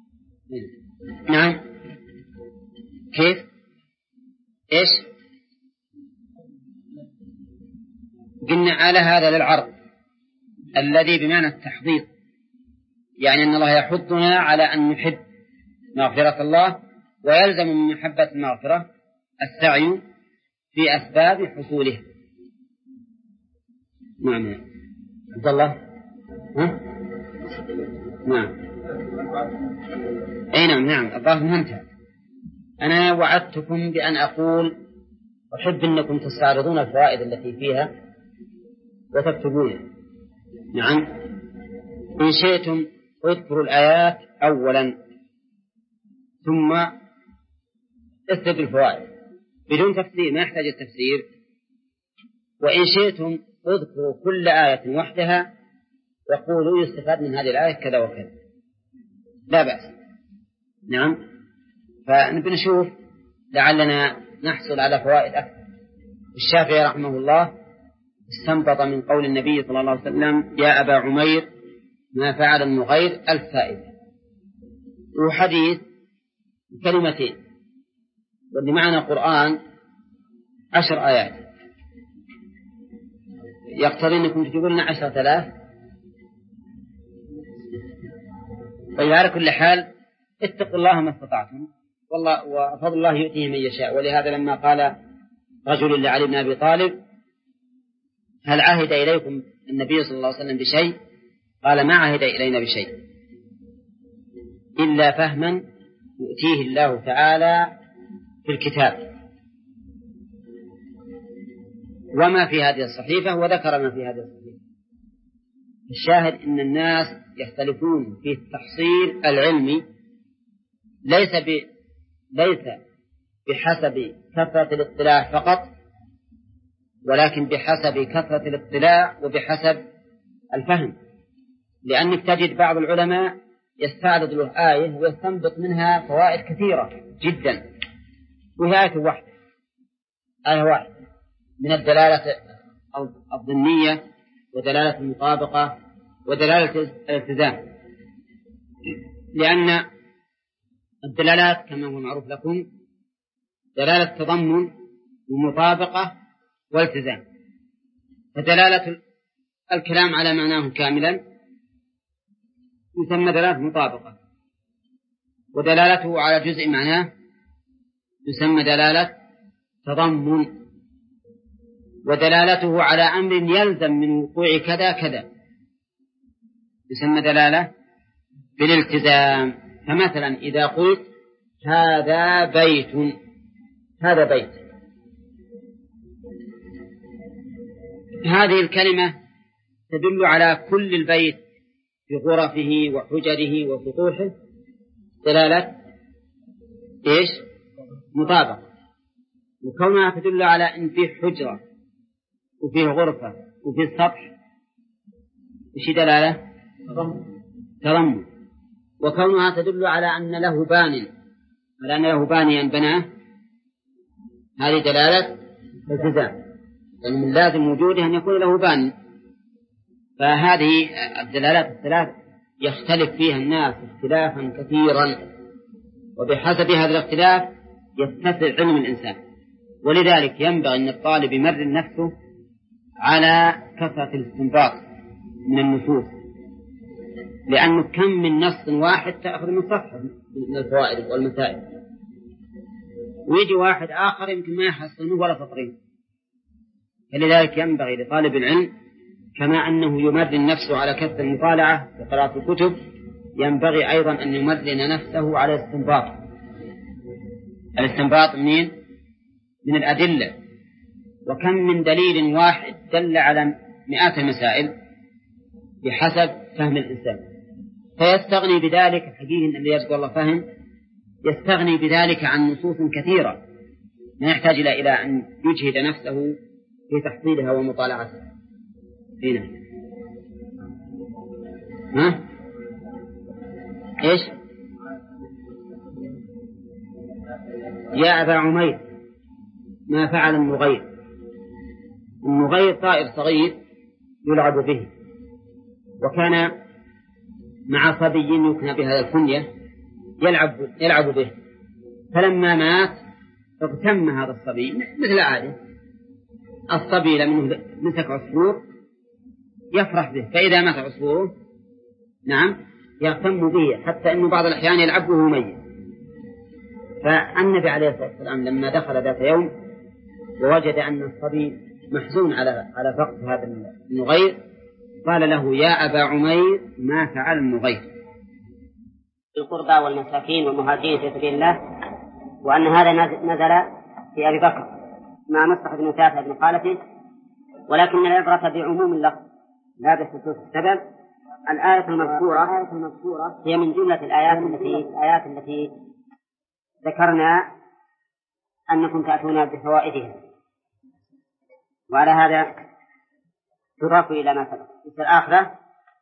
نعم. كيف؟ إيش؟ قلنا على هذا للعرض الذي بمعنى التحضيض، يعني أن الله يحضنا على أن نحب مغفرة الله، ويلزم من محبة المغفرة السعي في أسباب حصولها. نعم. عبد الله. ها؟ نعم. أي نعم. الظاهر انتهى. أنا وعدتكم بأن أقول أحب أنكم تستعرضون الفوائد التي فيها وتكتبونها. نعم، إن شئتم اذكروا الآيات أولا ثم استدلوا الفوائد بدون تفسير، ما يحتاج التفسير. وإن شئتم اذكروا كل آية وحدها وقولوا يستفاد من هذه الآية كذا وكذا، لا بأس. نعم، فنبي نشوف لعلنا نحصل على فوائد أكثر. الشافعي رحمه الله استنبط من قول النبي صلى الله عليه وسلم يا أبا عمير ما فعل النغير 1000 فائدة، وحديث كلمتين، واللي معنا قرآن 10 آيات، يقتضي أنكم تجيبون لنا 10,000. طيب على كل حال اتقوا الله ما استطعتم، والله وفضل الله يؤتيه من يشاء. ولهذا لما قال رجل لعلي بن أبي طالب هل عهد إليكم النبي صلى الله عليه وسلم بشيء؟ قال ما عهد إلينا بشيء إلا فهما يؤتيه الله تعالى في الكتاب وما في هذه الصحيفة، وذكر ما في هذه الصحيفة. الشاهد أن الناس يختلفون في التحصيل العلمي ليس بحسب كثرة الاطلاع فقط، ولكن بحسب كثرة الاطلاع وبحسب الفهم. لأنك تجد بعض العلماء يستعرض له آية ويستنبط منها فوائد كثيرة جدا، وهي آية واحدة من الدلالة الضمنية ودلالة المطابقة ودلالة الالتزام. لأن الدلالات كما هو معروف لكم دلالة تضمن ومطابقة والتزام. فدلالة الكلام على معناه كاملا يسمى دلالة مطابقة، ودلالته على جزء معناه يسمى دلالة تضمن، ودلالته على أمر يلزم من وقوع كذا كذا يسمى دلالة بالالتزام. فمثلا إذا قلت هذا بيت، هذه الكلمة تدل على كل البيت بغرفه وحجره وسطوحه دلالة إيش؟ مطابقة. وكونها تدل على أن فيه حجرة وفيه غرفة وفيه سطح إيش دلالة؟ تضمن. وكونها تدل على أن له بانيا بناه هذه دلالة التزام، لأن من لازم وجوده أن يكون له باني. فهذه الدلالات الثلاث يختلف فيها الناس اختلافا كثيرا، وبحسب هذا الاختلاف يتسع علم الإنسان. ولذلك ينبغي أن الطالب يمرن نفسه على كثرة الاستنباط من النصوص، لأنه كم من نص واحد تأخذ من صفحة من الفوائد والمسائل، ويجي واحد آخر يمكن ما يحصل منه ولا سطرين. فلذلك ينبغي لطالب العلم كما أنه يمرن نفسه على كثرة المطالعة وقراءة الكتب، ينبغي أيضا أن يمرن نفسه على الاستنباط من الأدلة. وكم من دليل واحد دل على مئات المسائل بحسب فهم الإنسان، فيستغني بذلك حقيقة الذي يرزق الله فهم، يستغني بذلك عن نصوص كثيرة ما يحتاج إلى أن يجهد نفسه في تحصيلها ومطالعتها. هنا إيش؟ يا أبا عمير ما فعل النغير. النغير طائر صغير يلعب به، وكان مع صبي يكنى بهذا الكنية يلعب به، فلما مات اغتم هذا الصبي مثل عاده. الصبي لما مسك عصفور يفرح به، فإذا مات عصفوره يغتم به، حتى أنه بعض الأحيان يلعبه ميت. فالنبي عليه الصلاة والسلام لما دخل ذات يوم ووجد أن الصبي محزون على فقد هذا النغير قال له يا أبا عمير ما فعل النغير. القربى والمساكين والمهاجرين في سبيل الله وأن هذا نزل في أبي بكر مع مصطفى بن سافة بن خالته، ولكن العبرة بعموم اللفظ لا بخصوص السبب. الآية المذكورة هي من جملة الآيات التي ذكرنا أنكم تأتون بفوائدها، وعلى هذا تضاف إلى ما سبق. في الآخرة: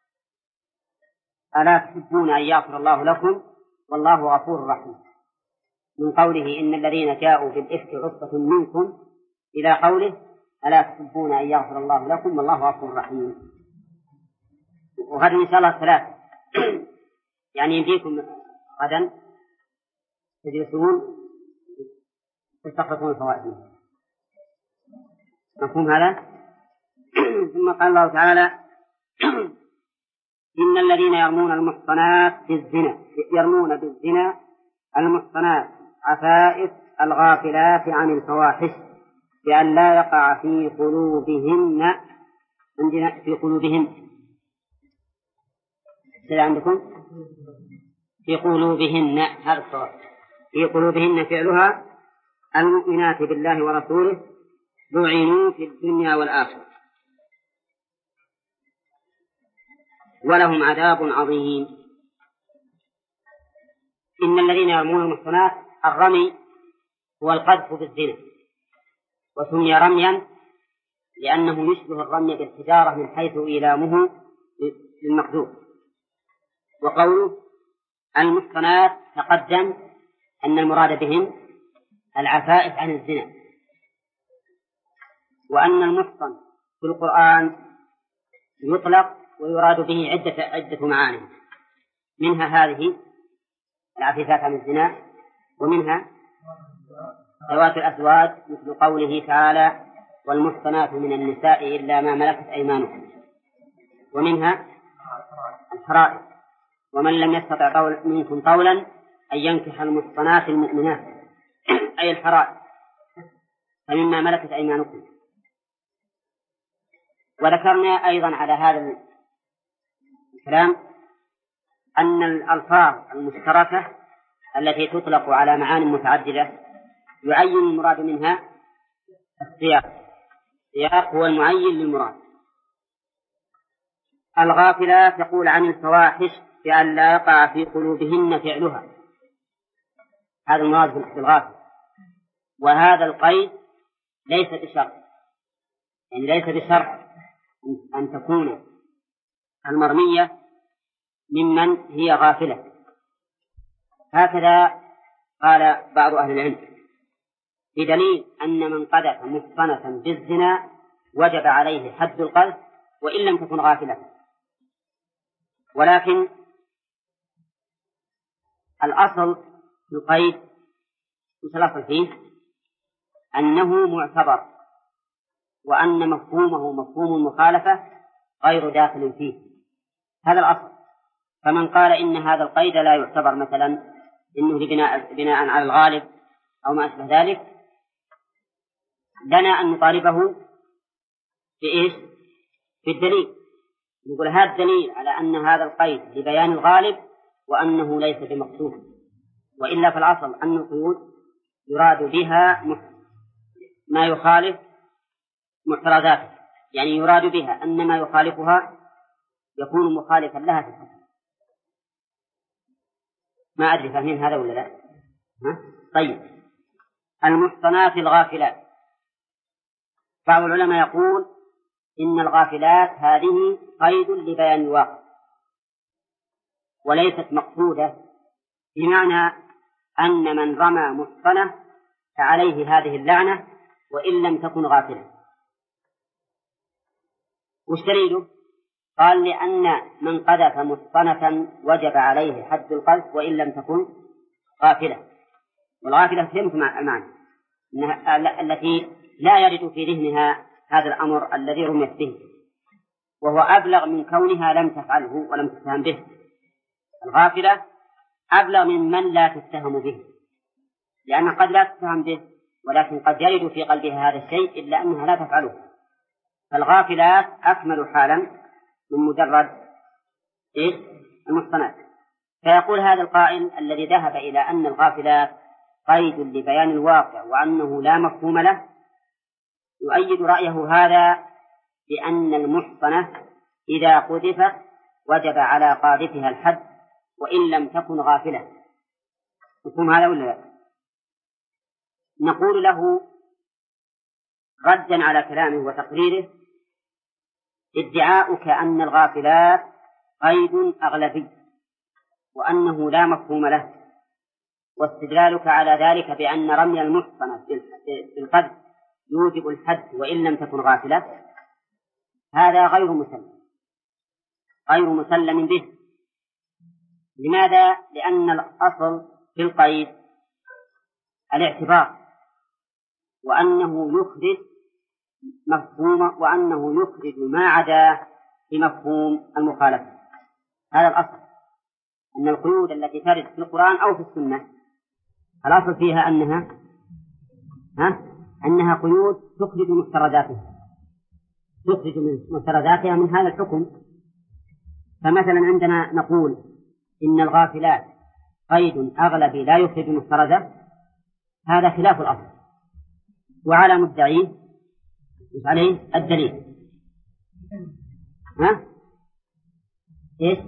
ألا تحبون أن يغفر الله لكم والله غفور رحيم، من قوله إن الذين جاءوا بالإفك عصبة منكم إلى قوله ألا تحبون أن يغفر الله لكم والله غفور رحيم. وغدا إن شاء الله الثلاث يعني يمديكم غدا تجلسون تستخلصون الفوائد. مفهوم هذا؟ ثم قال الله تعالى: إن الذين يرمون بالزنا المحصنات عفائف الغافلات عن الفواحش بأن لا يقع في قلوبهن عندنا في قلوبهن عندكم في قلوبهن هذا الصواب في قلوبهن فعلها المؤمنات بالله ورسوله لعنوا في الدنيا والآخرة ولهم عذاب عظيم. إن الذين يرمون المحصنات، الرمي هو القذف بالزنا، وسمي رميا لأنه يشبه الرمي بالحجارة من حيث إيلامه للمقذوف. وقوله المحصنات تقدم أن المراد بهم العفائف عن الزنا، وأن المحصن في القرآن يطلق ويراد به عدة معاني، منها هذه العفيفات عن الزنا، ومنها ذوات الأزواج مثل قوله تعالى والمحصنات من النساء إلا ما ملكت أيمانكم، ومنها الحرائر ومن لم يستطع منكم قولا أن ينكح المحصنات المؤمنات أي الحرائر فمما ملكت أيمانكم. وذكرنا أيضا على هذا الكلام أن الألفاظ المشتركة التي تطلق على معاني متعددة يعين المراد منها السياق هو المعين للمراد. الغافلات يقول عن الفواحش بأن لا يقع في قلوبهن فعلها، هذا المراد بالغافل. وهذا القيد ليس بشرط، يعني ليس بشرط أن تكون المرمية ممن هي غافلة. هكذا قال بعض أهل العلم بدليل أن من قذف محصنة بالزنا وجب عليه حد القذف وإن لم تكن غافلة. ولكن الأصل في القيد الأصل فيه أنه معتبر، وأن مفهومه مفهوم المخالفة غير داخل فيه، هذا الأصل. فمن قال إن هذا القيد لا يعتبر مثلا إنه بناء على الغالب أو ما أشبه ذلك، لنا أن نطالبه بإيش؟ بالدليل. نقول هذا الدليل على أن هذا القيد لبيان الغالب وأنه ليس بمقصود، وإلا في الأصل أن القيود يراد بها ما يخالف محترزاته، يعني يراد بها أن ما يخالفها يكون مخالفا لها في الحكم. ما أدري فاهمين هذا ولا لا؟ طيب، المحصنات الغافلات، بعض العلماء يقول إن الغافلات هذه قيد لبيان الواقع وليست مقصودة، بمعنى أن من رمى محصنة فعليه هذه اللعنة وإن لم تكن غافلة. وش دليله؟ قال لأن من قذف محصنة وجب عليه حد القذف وإن لم تكن غافلة. والغافلة فهمت المعنى التي لا يرد في ذهنها هذا الأمر الذي رميت به، وهو أبلغ من كونها لم تفعله ولم تتهم به. الغافلة أبلغ من لا تتهم به، لأن قد لا تتهم به ولكن قد يرد في قلبها هذا الشيء إلا أنها لا تفعله. فالغافلات أكمل حالا من مجرد المحصنات. فيقول هذا القائل الذي ذهب إلى أن الغافلات قيد لبيان الواقع وأنه لا مفهوم له، يؤيد رأيه هذا بأن المحصنة إذا قذفت وجب على قاذفها الحد وإن لم تكن غافلة. مفهوم هذا ولا لا؟ نقول له ردا على كلامه وتقريره: ادعاؤك أن الغافلات قيد أغلبي وأنه لا مفهوم له، واستدلالك على ذلك بأن رمي المحصنة بالقذف يوجب الحد وإن لم تكن غافلة، هذا غير مسلم به. لماذا؟ لأن الأصل في القيد الاعتبار، وأنه يخرج ما عداه بمفهوم المخالفة. هذا الأصل، أن القيود التي ترد في القرآن أو في السنة الأصل فيها أنها قيود تخرج مفترضاتها من هذا الحكم. فمثلا عندما نقول إن الغافلات قيد أغلبي لا يخرج مفترضة، هذا خلاف الأصل، وعلى مدعيه عليه الدليل. إيش؟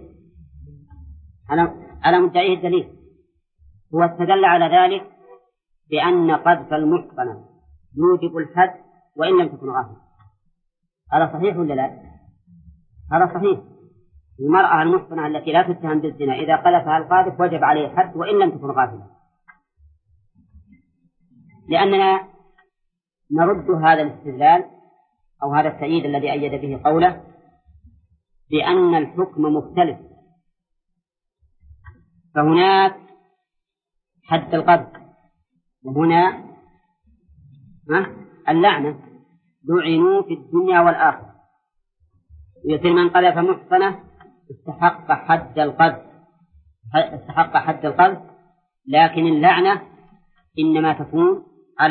على مدعيه الدليل. هو استدل على ذلك بأن قذف المحصنة يوجب الحد وإن لم تكن غافلة. هذا صحيح ولا لا؟ هذا صحيح. المرأة المحصنة التي لا تتهم بالزنا إذا قذفها القاذف وجب عليه الحد وإن لم تكن غافلة، لأننا نرد هذا الاستدلال أو هذا التأييد الذي أيد به قوله بأن الحكم مختلف. فهناك حد القذف وهنا اللعنة، لعنوا في الدنيا والآخرة. يصير من قذف محصنة استحق حد القذف، لكن اللعنة إنما تكون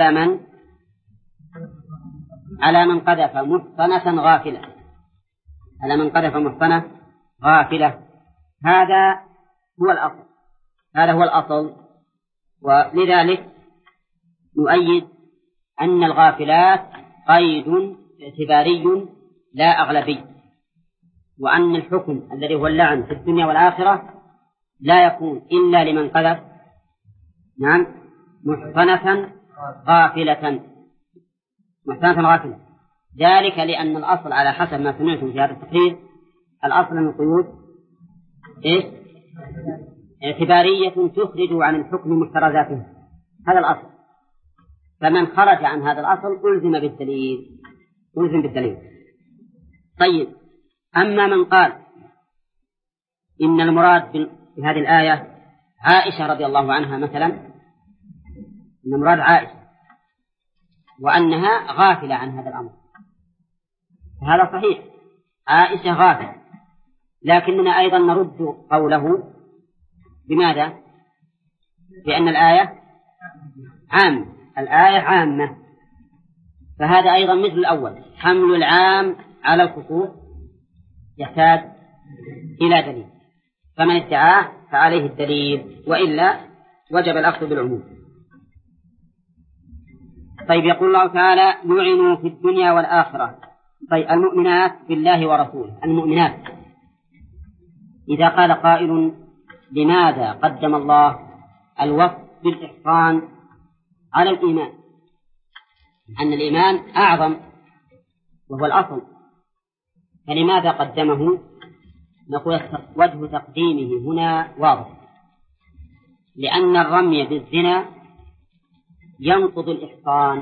على من قذف محصنة غافلة. هذا هو الأصل. ولذلك نؤيد أن الغافلات قيد اعتباري لا أغلبي، وأن الحكم الذي هو اللعن في الدنيا والآخرة لا يكون إلا لمن قذف محصنة غافلة. ذلك لأن الأصل على حسب ما سمعتم في هذا التقرير، الأصل من القيود اعتبارية تخرج عن الحكم محترزاته. هذا الأصل، فمن خرج عن هذا الأصل ألزم بالدليل. طيب، أما من قال إن المراد بهذه الآية عائشة رضي الله عنها مثلا، إن المراد عائشة وأنها غافلة عن هذا الأمر، هذا صحيح، عائشة غافلة، لكننا أيضا نرد قوله بماذا؟ بأن الآية عامة، فهذا أيضا مثل الأول، حمل العام على الخصوص يحتاج إلى دليل، فمن ادعاه فعليه الدليل، وإلا وجب الأخذ بالعموم. طيب، يقول الله تعالى: لعنوا في الدنيا والآخرة. طيب، المؤمنات بالله ورسوله، المؤمنات، إذا قال قائل لماذا قدم الله الوصف بالإحصان على الإيمان، أن الإيمان أعظم وهو الأصل، فلماذا قدمه؟ نقول وجه تقديمه هنا واضح، لأن الرمي بالزنا ينقض الإحصان،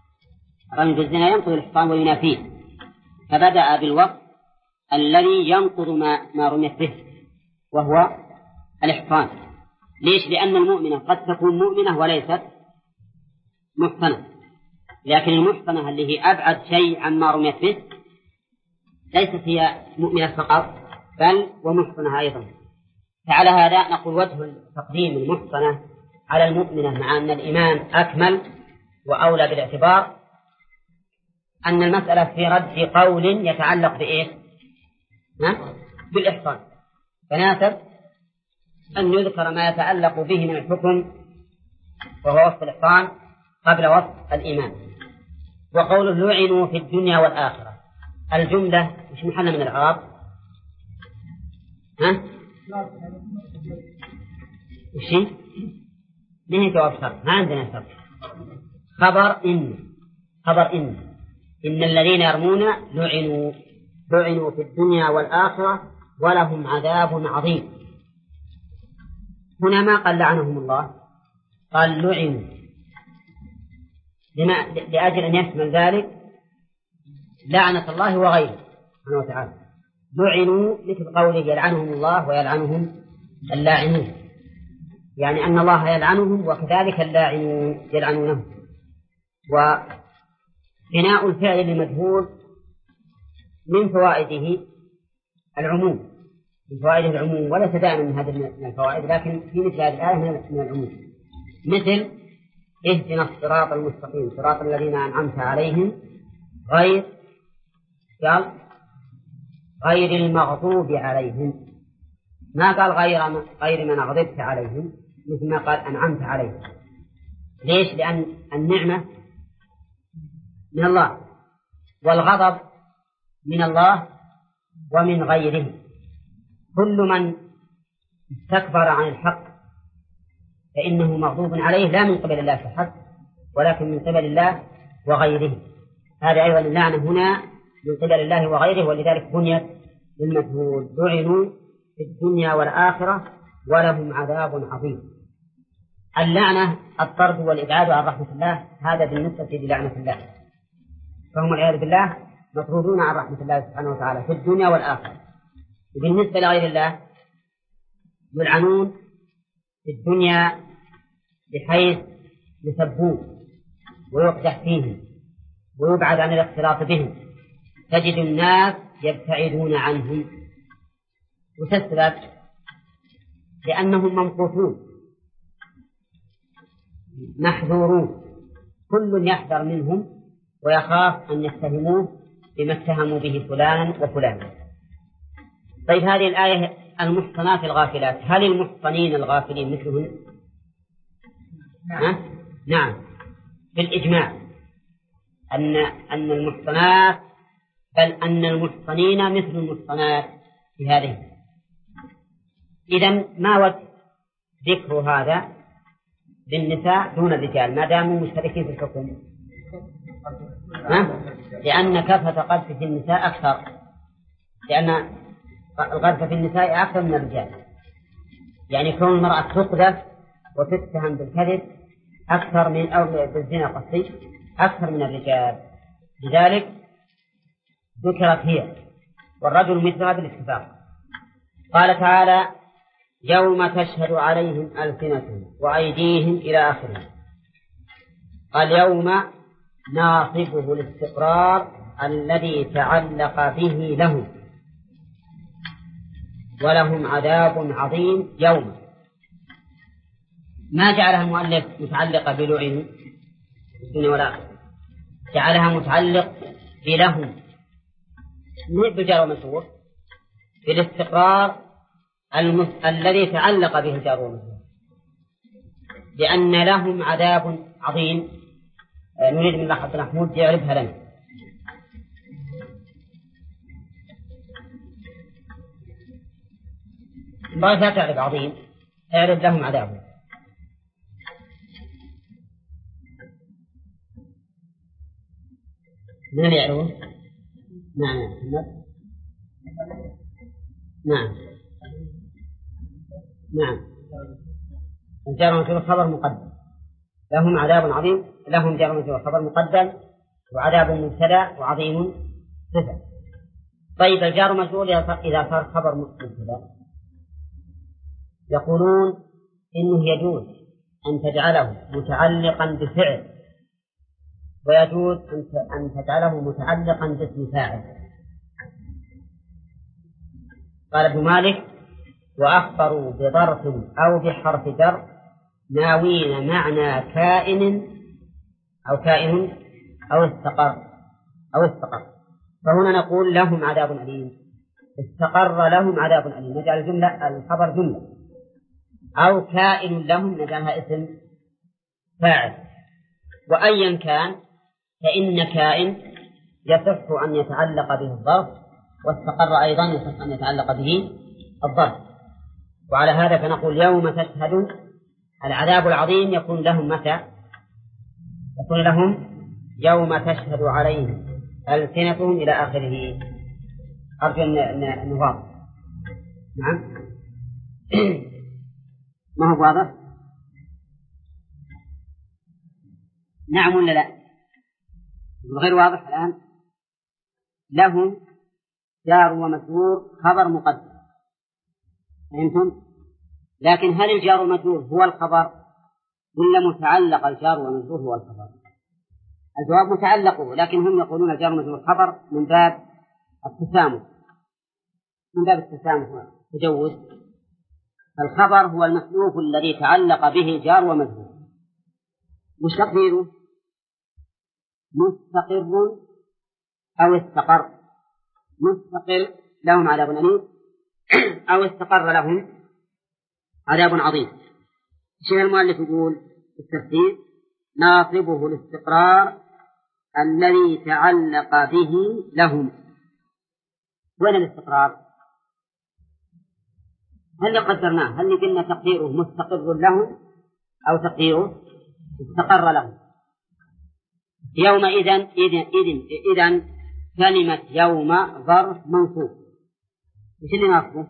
وينافيه، فبدأ بالوصف الذي ينقض ما رميت به وهو الإحصان. ليش؟ لأن المؤمنة قد تكون مؤمنة وليست محصنة، لكن المحصنة اللي هي أبعد شيء عما رميت به ليست هي مؤمنة فقط بل ومحصنة أيضا. فعلى هذا نقول وجه تقديم المحصنة على المؤمنة مع أن الإيمان أكمل وأولى بالاعتبار، أن المسألة في رد قول يتعلق بإيه؟ بالإحصان، فناسب أن يذكر ما يتعلق به من الحكم وهو وصف الإحسان قبل وصف الإيمان. وقوله لعنوا في الدنيا والآخرة، الجملة مش محل من الإعراب؟ ها؟ وشي؟ نهي جواب شرط، ما عندنا شرط. خبر إن الذين يرمون لعنوا في الدنيا والآخرة ولهم عذاب عظيم. هنا ما قال لعنهم الله، قال لعنوا، لأجل أن يشمل ذلك لعنة الله وغيره سبحانه وتعالى. لعنوا مثل قوله يلعنهم الله ويلعنهم اللاعنون، يعني أن الله يلعنهم وكذلك اللاعنون يلعنونهم. وبناء الفعل للمجهول من فوائده العموم، من فوائد العموم، وليس دائما من هذه من الفوائد، لكن في مثل هذه الآية من العموم، مثل اهدنا الصراط المستقيم صراط الذين أنعمت عليهم غير المغضوب عليهم، ما قال غير من أغضبت عليهم، مثل ما قال أنعمت عليهم. ليش؟ لأن النعمة من الله والغضب من الله ومن غيره. كل من استكبر عن الحق فإنه مغضوب عليه، لا من قبل الله فحسب ولكن من قبل الله وغيره. هذا أيضا اللعنة هنا من قبل الله وغيره، ولذلك بنيت للمجهول. لعنوا في الدنيا والآخرة ولهم عذاب عظيم. اللعنة الطرد والإبعاد عن رحمة الله، هذا بالنسبة للعنة الله، فهم والعياذ بالله مطرودون عن رحمة الله سبحانه وتعالى في الدنيا والآخرة. وبالنسبة لغير الله يلعنون في الدنيا بحيث يسبون ويقدح فيهم ويبعد عن الاختلاط بهم، تجد الناس يبتعدون عنهم. وتسبب لأنهم ممقوتون محذورون، كل يحذر منهم ويخاف أن يتهموه بما اتهموا به فلانا وفلانا. طيب هذه الآية المحصنات الغافلات، هل المحصنين الغافلين مثلهن؟ نعم، بالإجماع أن المحصنات، بل أن المحصنين مثل المحصنات في هذه. إذن ما وجه ذكر هذا للنساء دون الرجال ما داموا مشتركين في الحكم؟ لأن كثرة قذف في النساء أكثر، لأن القذف في النساء أكثر من الرجال، يعني كون المرأة تقذف وتتهم بالكذب أكثر من أو بالزنا قصدي أكثر من الرجال، لذلك ذكرت هي والرجل مثلها بالاتفاق. قال تعالى يوم تشهد عليهم ألسنتهم وأيديهم إلى آخره. قال يوم ناصبه الاستقرار الذي تعلق به لهم ولهم عذاب عظيم يوم. ما جعلها المؤلف متعلقة بلعنوا في الدنيا والآخرة، جعلها متعلق بلهم بالجار ومجرور بالاستقرار الذي تعلق به الجار ومجرور، لأن لهم عذاب عظيم. نريد من الله عبد محمود يعرفها لنا. بغيت لا تعرف عظيم، اعرف لهم عذاب. من اللي يعرفون؟ نعم نعم نعم. الجار والمجرور خبر مقدم، لهم عذاب عظيم، لهم جار والمجرور خبر مقدم وعذاب مبتدأ وعظيم صفة. طيب الجار والمجرور إذا صار خبر مبتدأ يقولون إنه يجوز أن تجعله متعلقا بفعل ويجوز أن تجعله متعلقا باسم فاعل. قال ابن مالك وأخبروا بظرف أو بحرف جر ناوين معنى كائن أو استقر. فهنا نقول لهم عذاب أليم، استقر لهم عذاب أليم، نجعل الجملة الخبر جملة، أو كائن لهم نجعلها اسم فاعل. وأيا كان فإن كائن يصح أن يتعلق به الظرف، واستقر أيضا يصح أن يتعلق به الظرف. وعلى هذا فنقول يوم تشهد العذاب العظيم يكون لهم متى؟ يكون لهم يوم تشهد عليهم ألسنتهم إلى آخره. أرجو أن واضح. نعم. ما هو واضح؟ نعم ولا لا؟ غير واضح الآن. لهم جار ومجرور خبر مقدم، فهمتم؟ لكن هل الجار والمجرور هو الخبر ولا متعلق الجار والمجرور هو الخبر؟ الجواب متعلقه، لكن هم يقولون الجار والمجرور خبر من باب التسامح، من باب التسامح والتجوز. الخبر هو المحذوف الذي تعلق به الجار ومجرور. مش تقديره مستقر أو استقر. مستقر لهم عذاب أليم أو استقر لهم عذاب عظيم. الشيخ المؤلف يقول في التفسير ناصبه الاستقرار الذي تعلق به لهم. وين الاستقرار؟ هل قدرناه؟ هل قلنا تقديره مستقر لهم أو تقديره استقر لهم؟ يوم إذن كلمة يوم ظرف منصوب. إيش اللي ناصبه؟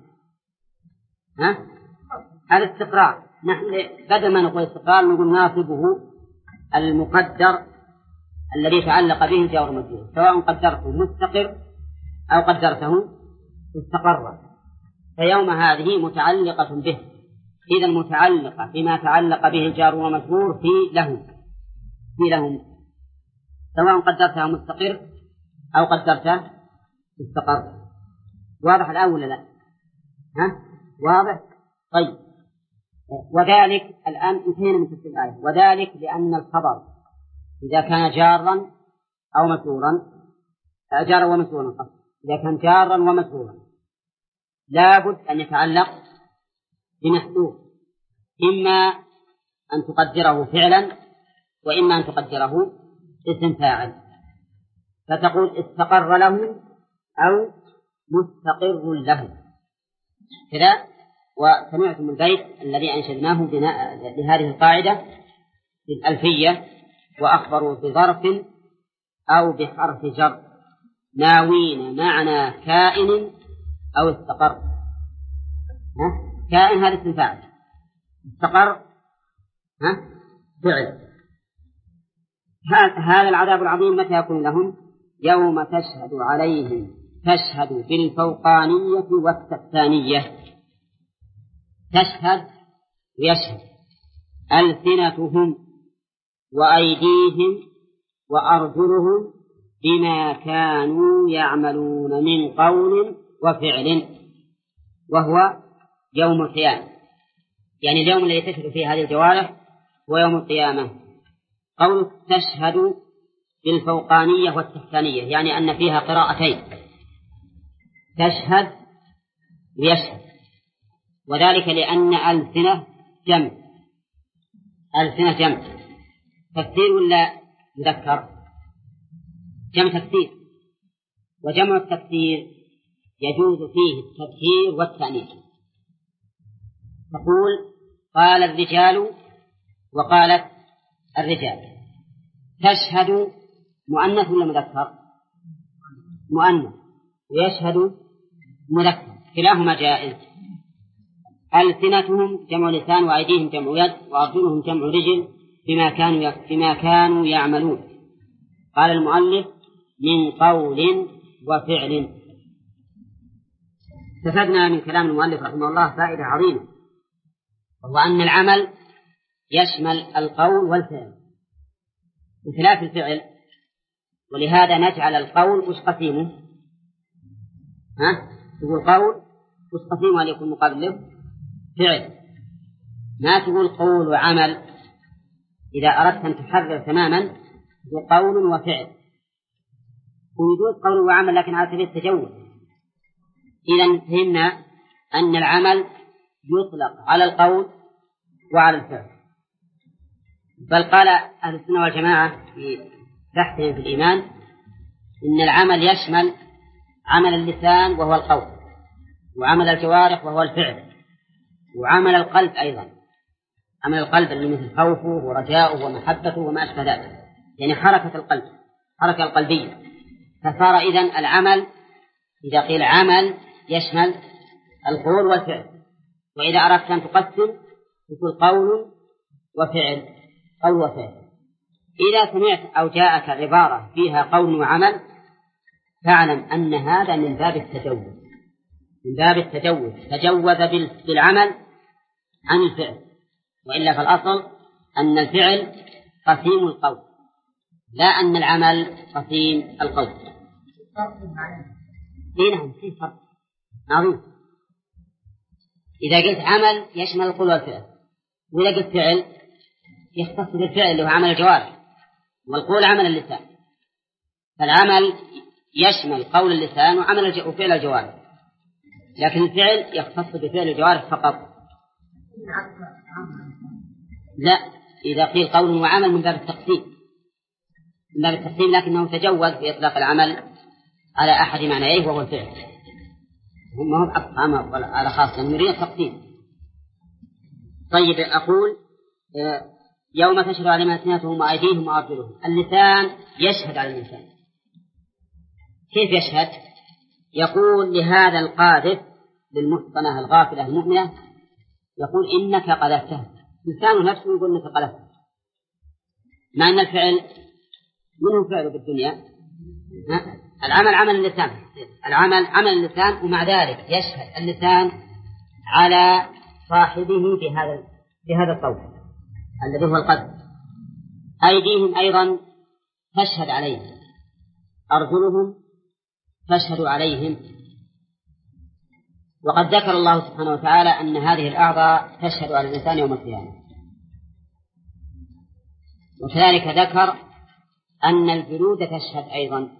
الاستقرار. نحن بدل ما نقول استقرار نقول ناصبه المقدر الذي تعلق به الجار والمجرور، سواء قدرته مستقر أو قدرته استقر. فيوم هذه متعلقة به، إذا متعلقة بما تعلق به الجار والمجرور في لهم سواء قدرتها مستقر أو قدرتها استقر. واضح الآن ولا لا؟ واضح؟ طيب. وذلك الآن انتهينا من تفسير الآية. وذلك لأن الخبر إذا كان جارا أو مجرورا، جارا ومجرورا قصد، إذا كان جارا ومجرورا لابد أن يتعلق بمحذوف، إما أن تقدره فعلا وإما أن تقدره اسم فاعل، فتقول استقر له أو مستقر له كذا. وسمعتم البيت الذي أنشدناه بناء لهذه القاعدة في الألفية: وأخبروا بظرف أو بحرف جر ناوين معنى كائن أو استقر. كائن هذا اسم فاعل، استقر فعل. هذا العذاب العظيم متى يكون لهم؟ يوم تشهد عليهم، تشهد بالفوقانية والتحتانية. تشهد ويشهد ألسنتهم وأيديهم وأرجلهم بما كانوا يعملون من قول وفعل، وهو يوم القيامة، يعني اليوم الذي تشهد فيه هذه الجوارح هو يوم القيامة. قول تشهد بالفوقانية والتحتانية يعني أن فيها قراءتين، تشهد ويشهد، وذلك لأن ألسنة جمع. ألسنة جمع تكثير ولا مذكر؟ جمع تكثير، وجمع التكثير يجوز فيه التذكير والتأنيث. تقول قال الرجال وقالت الرجال. تشهد مؤنث ولا مذكر؟ مؤنث، ويشهد مذكر، كلاهما جائز. ألسنتهم جمع لسان، وأيديهم جمع يد، وأرجلهم جمع رجل بما كانوا يعملون. قال المؤلف من قول وفعل. استفدنا من كلام المؤلف رحمه الله فائدة عظيمة، وهو أن العمل يشمل القول والفعل بخلاف الفعل، ولهذا نجعل القول وش قسيمه؟ تقول قول وش قسيمه أن يكون مقابله فعل، ما تقول قول وعمل. إذا أردت أن تحرر تماما بقول وفعل، ويجوز قول وعمل لكن على سبيل التجوز. إذن فهمنا أن العمل يطلق على القول وعلى الفعل. بل قال أهل السنة والجماعة في بحثهم في الإيمان إن العمل يشمل عمل اللسان وهو القول، وعمل الجوارح وهو الفعل، وعمل القلب أيضا، عمل القلب اللي مثل خوفه ورجاؤه ومحبته وما أشبه ذلك، يعني حركة القلب، حركة القلبية. فصار إذن العمل إذا قيل عمل يشمل القول والفعل. وإذا أردت أن تقسم تقول قول وفعل، قول وفعل. إذا سمعت أو جاءك عبارة فيها قول وعمل فاعلم أن هذا من باب التجوز، من باب التجوز، تجوز بالعمل عن الفعل. وإلا فالأصل أن الفعل قسيم القول، لا أن العمل قسيم القول. نعم في فرق عظيم. إذا قلت عمل يشمل القول والفعل، وإذا قلت فعل يختص بالفعل اللي هو عمل الجوارح، والقول عمل اللسان. فالعمل يشمل قول اللسان وفعل الجوارح، لكن الفعل يختص بفعل الجوارح فقط. لا، إذا قيل قول وعمل من باب التقسيم، من باب التقسيم، لكنه تجوز بإطلاق العمل على أحد معنيه وهو الفعل. هم أفهم على خاصة نريد التقسيم. طيب أقول يوم تشهد عليهم ألسنتهم وأيديهم وأرجلهم. اللسان يشهد على الإنسان. كيف يشهد؟ يقول لهذا القاذف للمحصنة الغافلة المؤمنة، يقول إنك قذفته. لسانه نفسه يقول إنك قذفته، مع أن الفعل منه فعله بالدنيا. العمل عمل اللسان، العمل عمل اللسان، ومع ذلك يشهد اللسان على صاحبه بهذا القول الذي هو القذف. أيديهم أيضا تشهد عليهم، أرجلهم تشهد عليهم. وقد ذكر الله سبحانه وتعالى أن هذه الأعضاء تشهد على الإنسان يوم القيامة، وكذلك ذكر أن الجلود تشهد أيضا،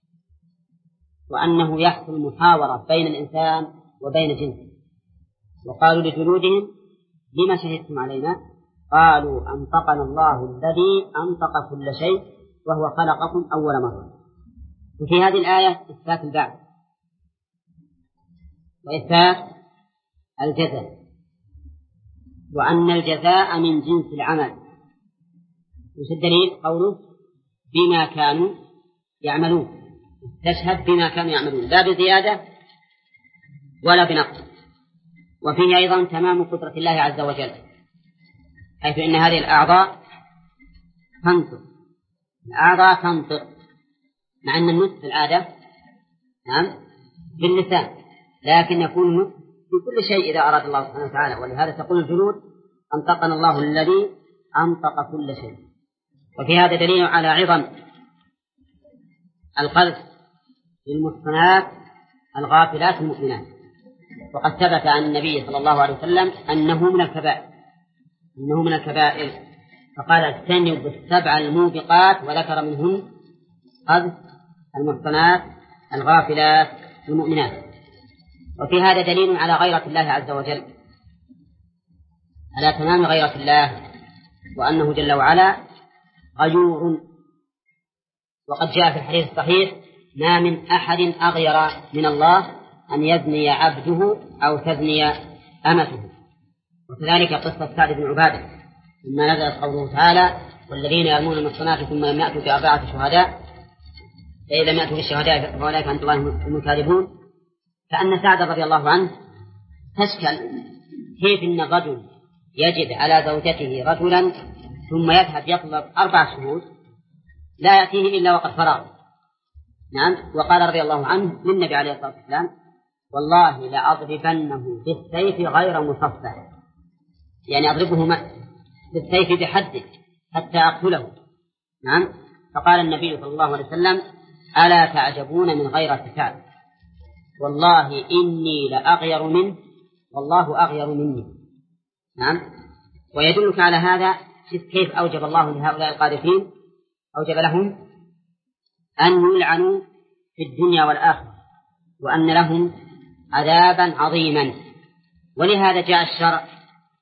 وأنه يحصل محاورة بين الإنسان وبين جنسه. وقالوا لجلودهم لما شهدتم علينا؟ قالوا أنطقنا الله الذي أنطق كل شيء وهو خلقكم أول مرة. وفي هذه الآية إثبات البعث وإثبات الجزاء، وأن الجزاء من جنس العمل. وش الدليل؟ قوله بما كانوا يعملون، تشهد بما كانوا يعملون، لا بزيادة ولا بنقص. وفيه أيضا تمام قدرة الله عز وجل، حيث إن هذه الأعضاء تنطق، الأعضاء تنطق، مع أن النطق في العادة نعم باللسان، لكن يكون النطق في كل شيء إذا أراد الله سبحانه وتعالى. ولهذا تقول الجلود أنطقنا الله الذي أنطق كل شيء. وفي هذا دليل على عظم القذف للمحصنات الغافلات المؤمنات. وقد ثبت عن النبي صلى الله عليه وسلم أنه من الكبائر، إنه من الكبائر، فقال اجتنبوا السبع الموبقات، وذكر منهم قذف المحصنات الغافلات المؤمنات. وفي هذا دليل على غيرة الله عز وجل، على تمام غيرة الله، وأنه جل وعلا غيور. وقد جاء في الحديث الصحيح ما من أحد أغير من الله أن يزني عبده أو تزني أمته. وكذلك قصة سعد بن عبادة لما نزلت قوله تعالى والذين يرمون المحصنات ثم لم يأتوا بأربعة شهداء فإذا لم يأتوا بالشهداء فأولئك عند الله هم الكاذبون. فأن سعد رضي الله عنه تشكل كيف إن الرجل يجد على زوجته رجلا ثم يذهب يطلب 4 شهود لا يأتيه إلا وقد فرغ. نعم. وقال رضي الله عنه للنبي عليه الصلاة والسلام والله لأضربنه بالسيف غير مصفح، يعني أضربه بالسيف بحده حتى أقتله. نعم. فقال النبي صلى الله عليه وسلم ألا تعجبون من غير سعد، والله إني لأغير منه والله أغير مني. نعم. ويدلك على هذا كيف أوجب الله لهؤلاء القاذفين، أوجب لهم أن يلعنوا في الدنيا والآخرة، وأن لهم عذابا عظيما. ولهذا جاء الشرع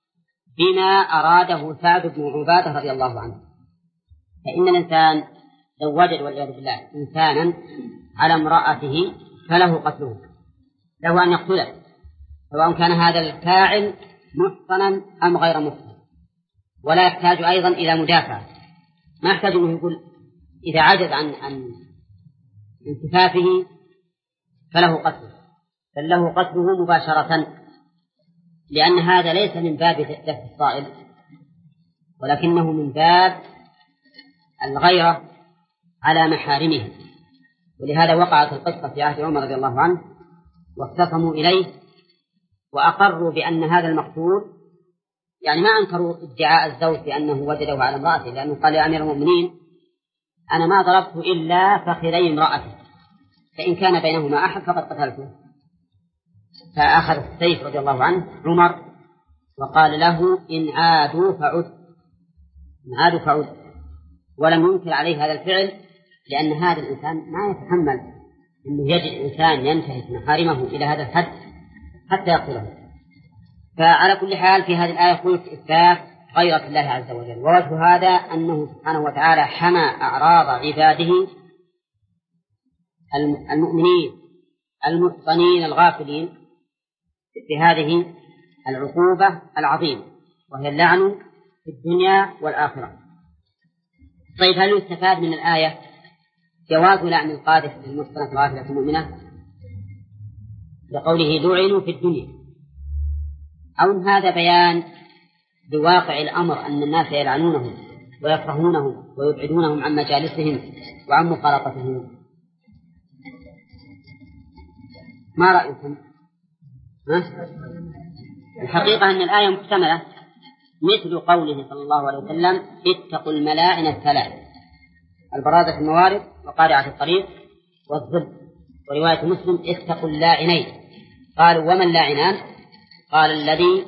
بما أراده سعد بن عبادة رضي الله عنه. فإن الإنسان لو وجد والعياذ بالله إنسانا على امرأته فله قتله، له أن يقتله، سواء كان هذا الفاعل محصنا أم غير محصن، ولا يحتاج أيضا إلى مدافع، ما يحتاج أنه يقول إذا عجز عن انتفافه فله قتله، بل له قتله مباشرة، لأن هذا ليس من باب دفع الصائل ولكنه من باب الغيرة على محارمه. ولهذا وقعت القصة في عهد عمر رضي الله عنه واختصموا إليه وأقروا بأن هذا المقتول، يعني ما أنكروا ادعاء الزوج بأنه وجده على امرأته، لأنه قال يا أمير المؤمنين أنا ما ضربت إلا فخذي امرأتي، فإن كان بينهما أحد فقد قتلته. فأخذ السيف رضي الله عنه عمر وقال له إن عادوا فعد، ولم ينكر عليه هذا الفعل، لأن هذا الإنسان ما يتحمل أنه يجد إنسان ينتهك محارمه إلى هذا الحد حتى يقتله. فعلى كل حال في هذه الآية قلت إثبات غيرة الله عز وجل، ووجه هذا أنه سبحانه وتعالى حمى أعراض عباده المؤمنين المحصنين الغافلين بهذه العقوبة العظيمة، وهي اللعن في الدنيا والآخرة. طيب هل يستفاد من الآية جواز لعن القاذف للمحصنة الغافلة المؤمنة لقوله لعنوا في الدنيا، أو إن هذا بيان بواقع الأمر أن الناس يلعنونهم ويكرهونهم ويبعدونهم عن مجالسهم وعن مخالطتهم؟ ما رأيكم؟ الحقيقة أن الآية محتملة، مثل قوله صلى الله عليه وسلم اتقوا الملاعن الثلاث: البرازة في الموارد وقارعة الطريق والظل. ورواية مسلم اتقوا اللاعنين. قالوا وما اللاعنان؟ قال الذي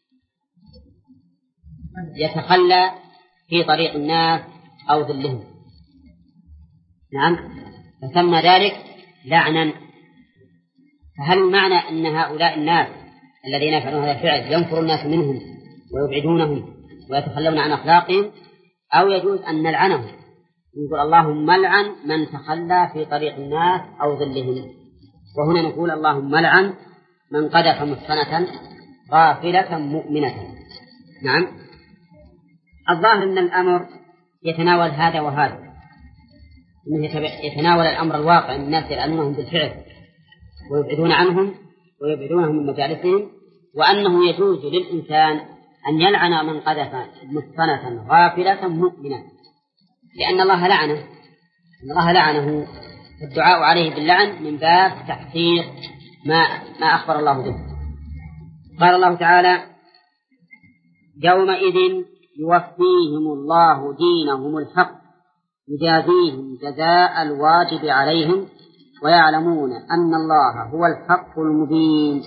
يتخلى في طريق الناس أو ظلهم. نعم، فسمى ذلك لعنا. فهل المعنى أن هؤلاء الناس الذين يفعلون هذا الفعل ينفر الناس منهم ويبعدونهم ويتخلون عن أخلاقهم، أو يجوز أن نلعنهم نقول اللهم لعن من تخلى في طريق الناس أو ظلهم؟ وهنا نقول اللهم لعن من قذف محصنة غافلة مؤمنة. نعم، الظاهر أن الأمر يتناول هذا وهذا، يتناول الأمر الواقع أن الناس يلعنونهم بالفعل ويبعدون عنهم ويبعدونهم من مجالسهم، وأنه يجوز للإنسان أن يلعن من قذف محصنة غافلة مؤمنة، لأن الله لعنه، الدعاء عليه باللعن من باب تحقيق ما أخبر الله به. قال الله تعالى يومئذ يوفيهم الله دينهم الحق يجازيهم جزاء الواجب عليهم ويعلمون أن الله هو الحق المبين،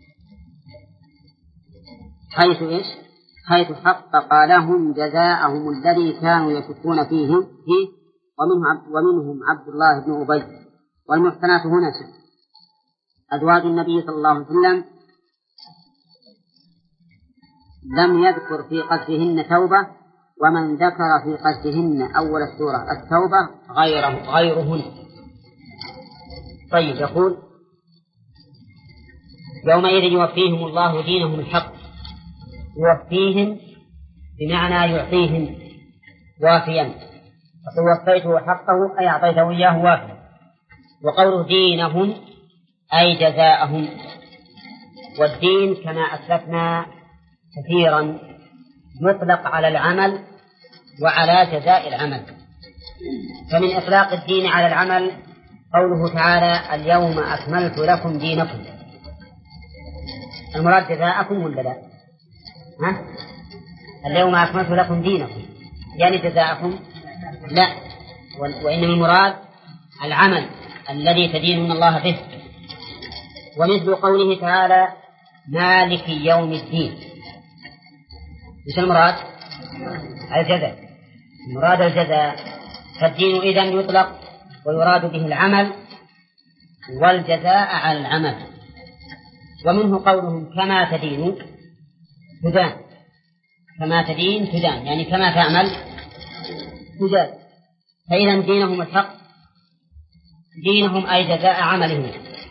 حيث حقق لهم جزاءهم الذي كانوا يشكون فيه ومنهم عبد الله بن أبي. والمحسنات هنا أزواج النبي صلى الله عليه وسلم لم يذكر في قصدهن توبة، ومن ذكر في قصدهن أول السورة التوبة غيرهن. طيب، يقول يومئذ يوفيهم الله دينهم الحق. يوفيهم بمعنى يعطيهم وافيا، فقل وفيته حقه أي أعطيته إياه وافيا. وقوله دينهم أي جزاءهم. والدين كما أسلفنا كثيرا يطلق على العمل وعلى جزاء العمل. فمن إطلاق الدين على العمل قوله تعالى اليوم أكملت لكم دينكم، المراد جزاءكم ولا لا؟ اليوم أكملت لكم دينكم يعني جزاءكم؟ لا، وإنما المراد العمل الذي تدينون الله به. ومثل قوله تعالى مالك يوم الدين، مش المراد الجزاء؟ المراد الجزاء. فالدين إذن يطلق ويراد به العمل والجزاء على العمل. ومنه قولهم كما تدين تدان، كما تدين تدان، يعني كما تعمل تجاز. فإذا دينهم الحق، دينهم أي جزاء عملهم.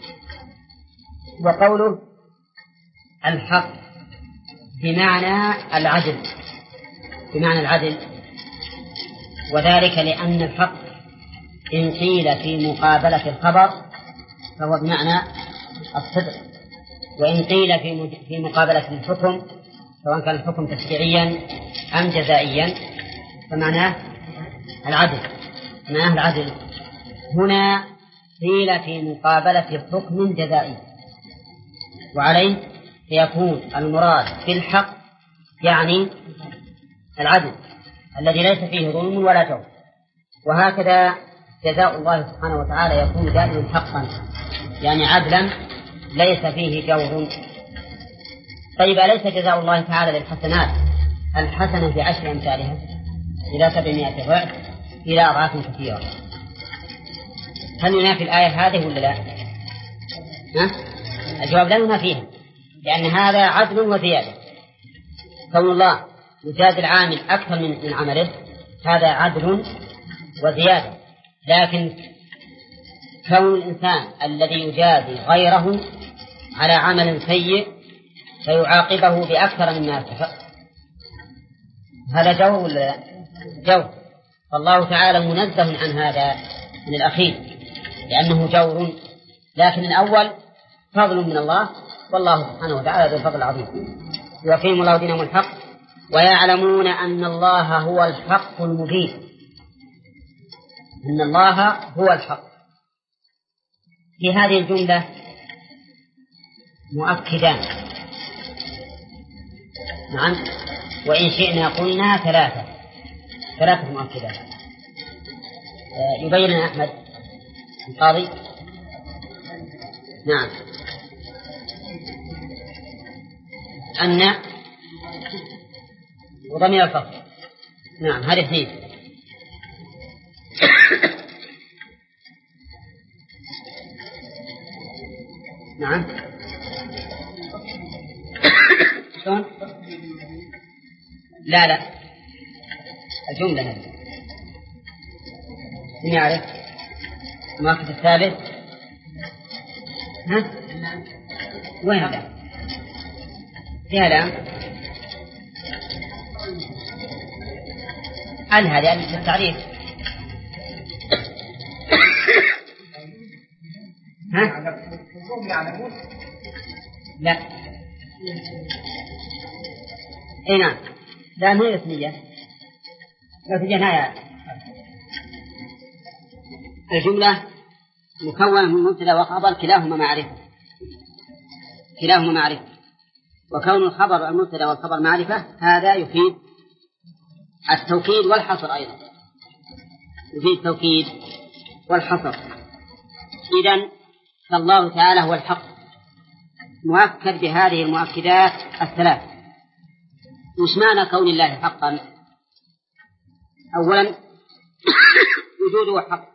وقوله الحق بمعنى العدل، بمعنى العدل، وذلك لأن الحق إن قيل في مقابلة الخبر فهو بمعنى الصدق، وإن قيل في مقابلة الحكم سواء كان الحكم تشريعيا أم جزائيا فمعناه العدل، معناه العدل. هنا قيل في مقابلة حكم جزائي، وعليه فيكون المراد بالحق يعني العدل الذي ليس فيه ظلم ولا جور. وهكذا جزاء الله سبحانه وتعالى يكون دائما حقا، يعني عدلا ليس فيه جور. طيب أليس جزاء الله تعالى للحسنات الحسنة ب10 أمثالها إلى 700 ضعف إلى أضعاف كثيرة؟ هل ينافي الآية هذه ولا لا؟ الجواب لا ينافيها، لأن هذا عدل وزيادة. كون الله يجازي العامل أكثر من عمله هذا عدل وزيادة، لكن كون الإنسان الذي يجازي غيره على عمل سيء فيعاقبه بأكثر مما يستحق هذا جور ولا لا؟ جور. فالله تعالى منزه عن هذا من الأخير لأنه جور، لكن الأول فضل من الله، والله سبحانه وتعالى ذو الفضل العظيم. يقيم الله دينهم الحق ويعلمون أن الله هو الحق المبين. إن الله هو الحق. في هذه الجملة مؤكدان، نعم، وإن شئنا قلنا ثلاثة مؤكدات. يبين لنا أحمد القاضي. نعم، أن وضمير الفصل. نعم، هذه اثنين. نعم، شلون؟ لا الجملة هذه من يعرف المؤكد الثالث؟ وين لا فيها لام؟ هل هذه التعريف؟ لا اي نعم، لا ما هي اسمية، لو تجينا الجملة مكونة من مبتدأ وخبر كلاهما معرفة، وكون الخبر المبتدأ والخبر معرفة هذا يفيد التوكيد والحصر أيضا، يفيد التوكيد والحصر. إذن فالله تعالى هو الحق مؤكد بهذه المؤكدات الثلاث. وش معنى كون الله حقا؟ أولا وجوده حق،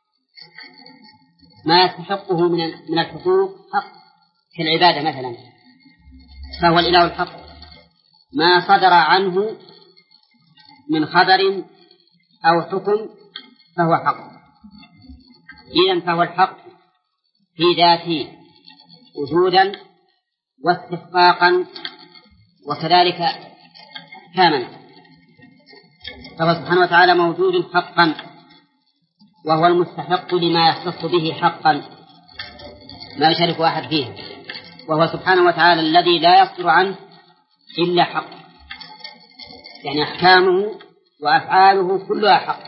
ما يستحقه من الحقوق حق كالعبادة مثلا، فهو الإله الحق. ما صدر عنه من خبر أو حكم فهو حق. إذن فهو الحق في ذاته وجودا واستحقاقا وكذلك كاملا، فهو سبحانه وتعالى موجود حقا، وهو المستحق لما يختص به حقا ما يشارك أحد فيه، وهو سبحانه وتعالى الذي لا يصدر عنه إلا حق، يعني أحكامه وأفعاله كلها حق.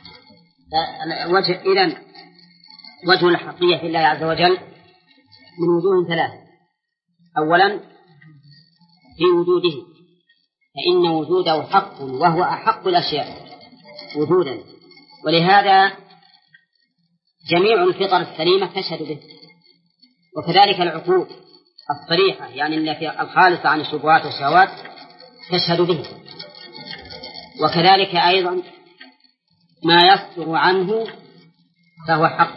إذن وجه الحقية في الله عز وجل من وجوه ثلاث. أولا في وجوده، فإن وجوده حق وهو أحق الأشياء وجودا، ولهذا جميع الفطر السليمة تشهد به، وكذلك العقول الصريحة يعني التي الخالصة عن الشبهات والشهوات تشهد به، وكذلك أيضا ما يصدر عنه فهو حق،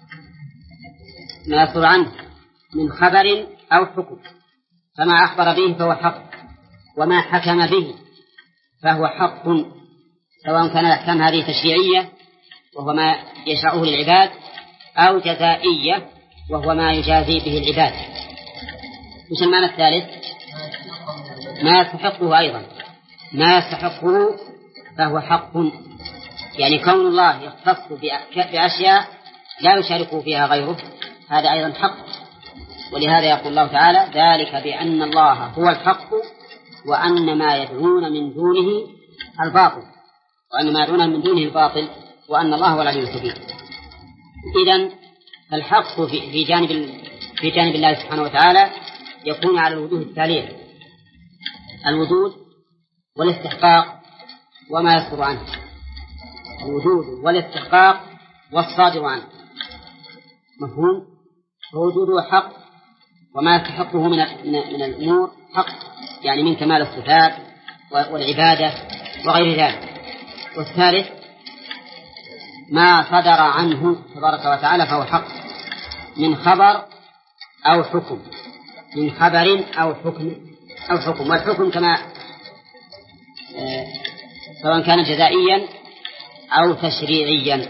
ما يصدر عنه من خبر أو حكم، فما أخبر به فهو حق، وما حكم به فهو حق، سواء كان الأحكام هذه تشريعية وهو ما يشرعه للعباد، أو جزائية وهو ما يجازي به العباد. وش المعنى الثالث؟ ما يستحقه أيضا، ما يستحقه فهو حق، يعني كون الله يختص بأشياء لا يشاركه فيها غيره هذا أيضا حق. ولهذا يقول الله تعالى: ذلك بأن الله هو الحق وأن ما يدعون من دونه الباطل، وأن ما يدعون من دونه الباطل وأن الله هو العلي الكبير. إذن فالحق في جانب الله سبحانه وتعالى يكون على الوجوه التالية: الوجود والاستحقاق وما يصدر عنه، الوجود والاستحقاق والصادر عنه. مفهوم؟ فوجوده حق وما يستحقه من الأمور حق، يعني من كمال الصفات والعبادة وغير ذلك. والثالث ما صدر عنه تبارك وتعالى فهو حق، من خبر أو حكم، من خبر أو حكم. والحكم كما سواء كان جزائيا أو تشريعيا،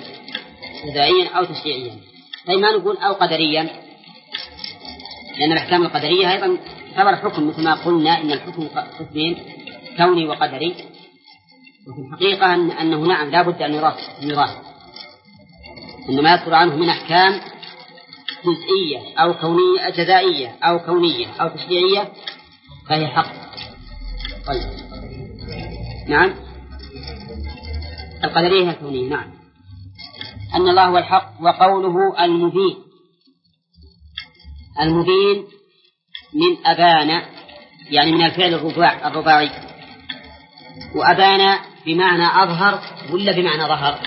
طيب ما نقول أو قدريا، لأن الأحكام القدرية أيضا خبر حكم، مثل ما قلنا إن الحكم قسمين: كوني وقدري. وفي الحقيقة أنه نعم لا بد أن يراه إن ما يصدر عنه من أحكام جزئية أو كونية، جزائية أو كونية أو تشريعية، فهي حق. طيب نعم، القدرية الكونية نعم. أن الله هو الحق. وقوله المبين من أبان، يعني من الفعل الرباعي. وأبان بمعنى أظهر ولا بمعنى ظهر؟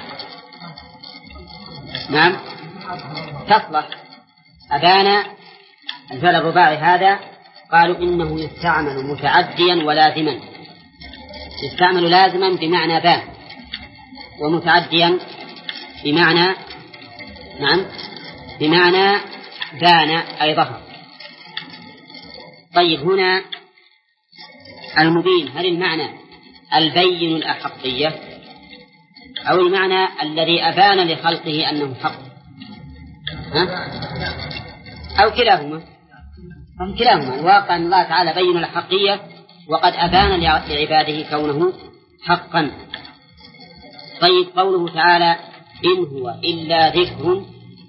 نعم تصلح. أبان الفعل الرباعي هذا قالوا إنه يستعمل متعديا ولازما، يستعمل لازما بمعنى بان، ومتعديا بمعنى بمعنى بان أي ظهر. طيب هنا المبين هل المعنى البين الأحقية أو المعنى الذي أبان لخلقه أنه حق؟ أو كلاهما؟ الواقع أن الله تعالى بين الحقية وقد أبان لعباده كونه حقا. طيب قوله تعالى: إن هو إلا ذكر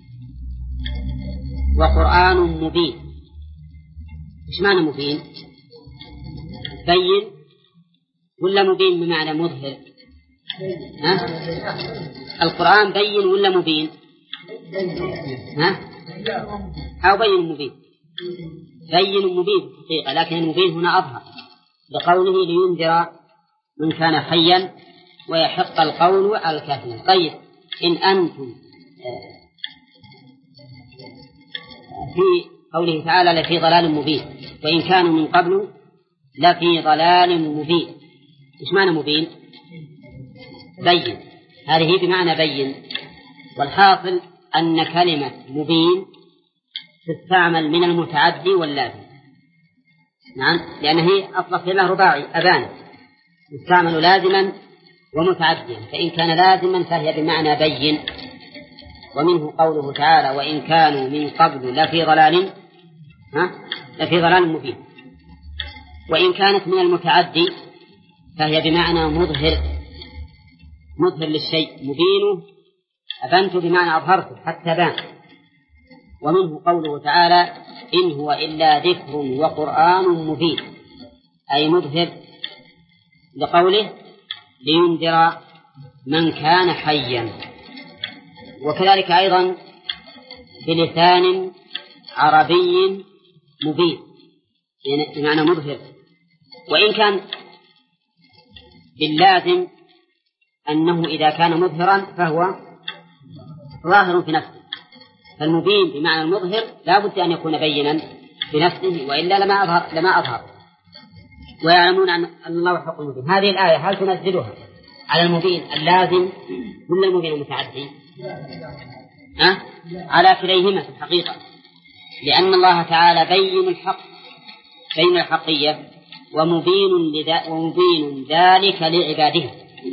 وقرآن مبين، إيش معنى مبين؟ بين ولا مبين بمعنى مظهر؟ القرآن بين ولا مبين؟ أو بين مبين؟ بين مبين في الحقيقة، لكن المبين هنا أظهر بقوله: لينذر من كان حيا ويحق القول على الكافرين. طيب إن أنتم في قوله تعالى لفي ضلال مبين، وإن كانوا من قبل لفي ضلال مبين، إيش معنى مبين؟ بين، هذه بمعنى بين. والحاصل أن كلمة مبين تستعمل من المتعدي واللازم، نعم، لأن هي أصلح لله رباعي أبان، تستعمل لازما ومتعديا، فإن كان لازما فهي بمعنى بين. ومنه قوله تعالى: وإن كانوا من قبل لفي ضلال مبين. وإن كانت من المتعدي فهي بمعنى مظهر للشيء، مبينه أبنت بمعنى أظهرته حتى بان. ومنه قوله تعالى: إن هو إلا ذكر وقرآن مبين، أي مظهر، لقوله لينذر من كان حيا. وكذلك أيضا بلسان عربي مبين بمعنى مظهر. وإن كان باللازم أنه إذا كان مظهرا فهو ظاهر في نفسه، فالمبين بمعنى المظهر لا بد أن يكون بينا بنفسه، وإلا لما أظهر. ويعلمون أن الله حق المبين. هذه الآية هل تنزلها على المبين اللازم ولا المبين المتعدي؟ على كليهما في الحقيقة، لأن الله تعالى بين الحق، بين الحقية ومبين ذلك لعباده.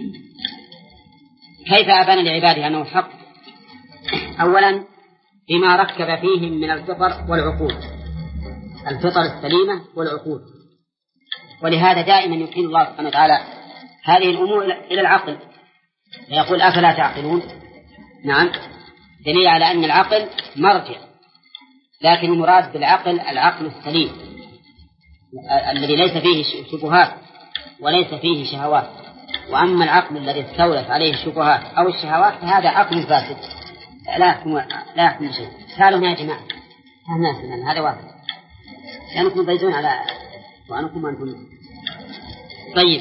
كيف أبان لعباده أنه الحق؟ أولا بما ركب فيهم من الفطر والعقول، الفطر السليمة والعقول. ولهذا دائما يقيم الله سبحانه وتعالى هذه الأمور إلى العقل، يقول أفلا تعقلون. نعم، دليل على أن العقل مرجع، لكن المراد بالعقل العقل السليم الذي ليس فيه شبهات وليس فيه شهوات. وأما العقل الذي استولت عليه الشبهات أو الشهوات فهذا عقل فاسد لا يحكم شيء. سألوا يا جماعة هذا واحد كانكم بيزون على وأنكم أنتم. طيب،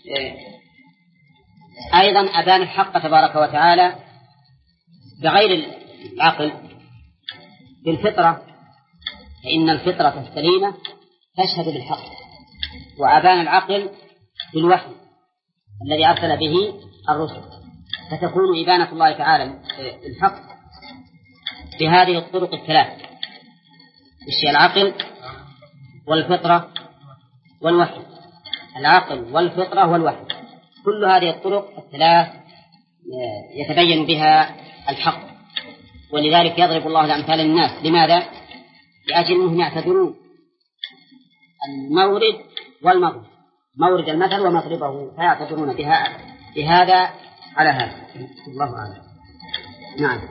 أيضا أبان الحق تبارك وتعالى بغير العقل بالفطرة، فإن الفطرة السليمة تشهد بالحق. وأبان العقل بالوحي الذي أرسل به الرسل، فتكون إبانة الله تعالى الحق بهذه الطرق الثلاث: العقل والفطرة والوحي. العقل والفطرة والوحي، كل هذه الطرق الثلاث يتبين بها الحق. ولذلك يضرب الله الأمثال للناس. لماذا؟ لأجل أنهم يعتبرون المورد والمضرب، مورد المثل ومضربه، فيعتبرون بهذا على هذا. الله أعلم. نعم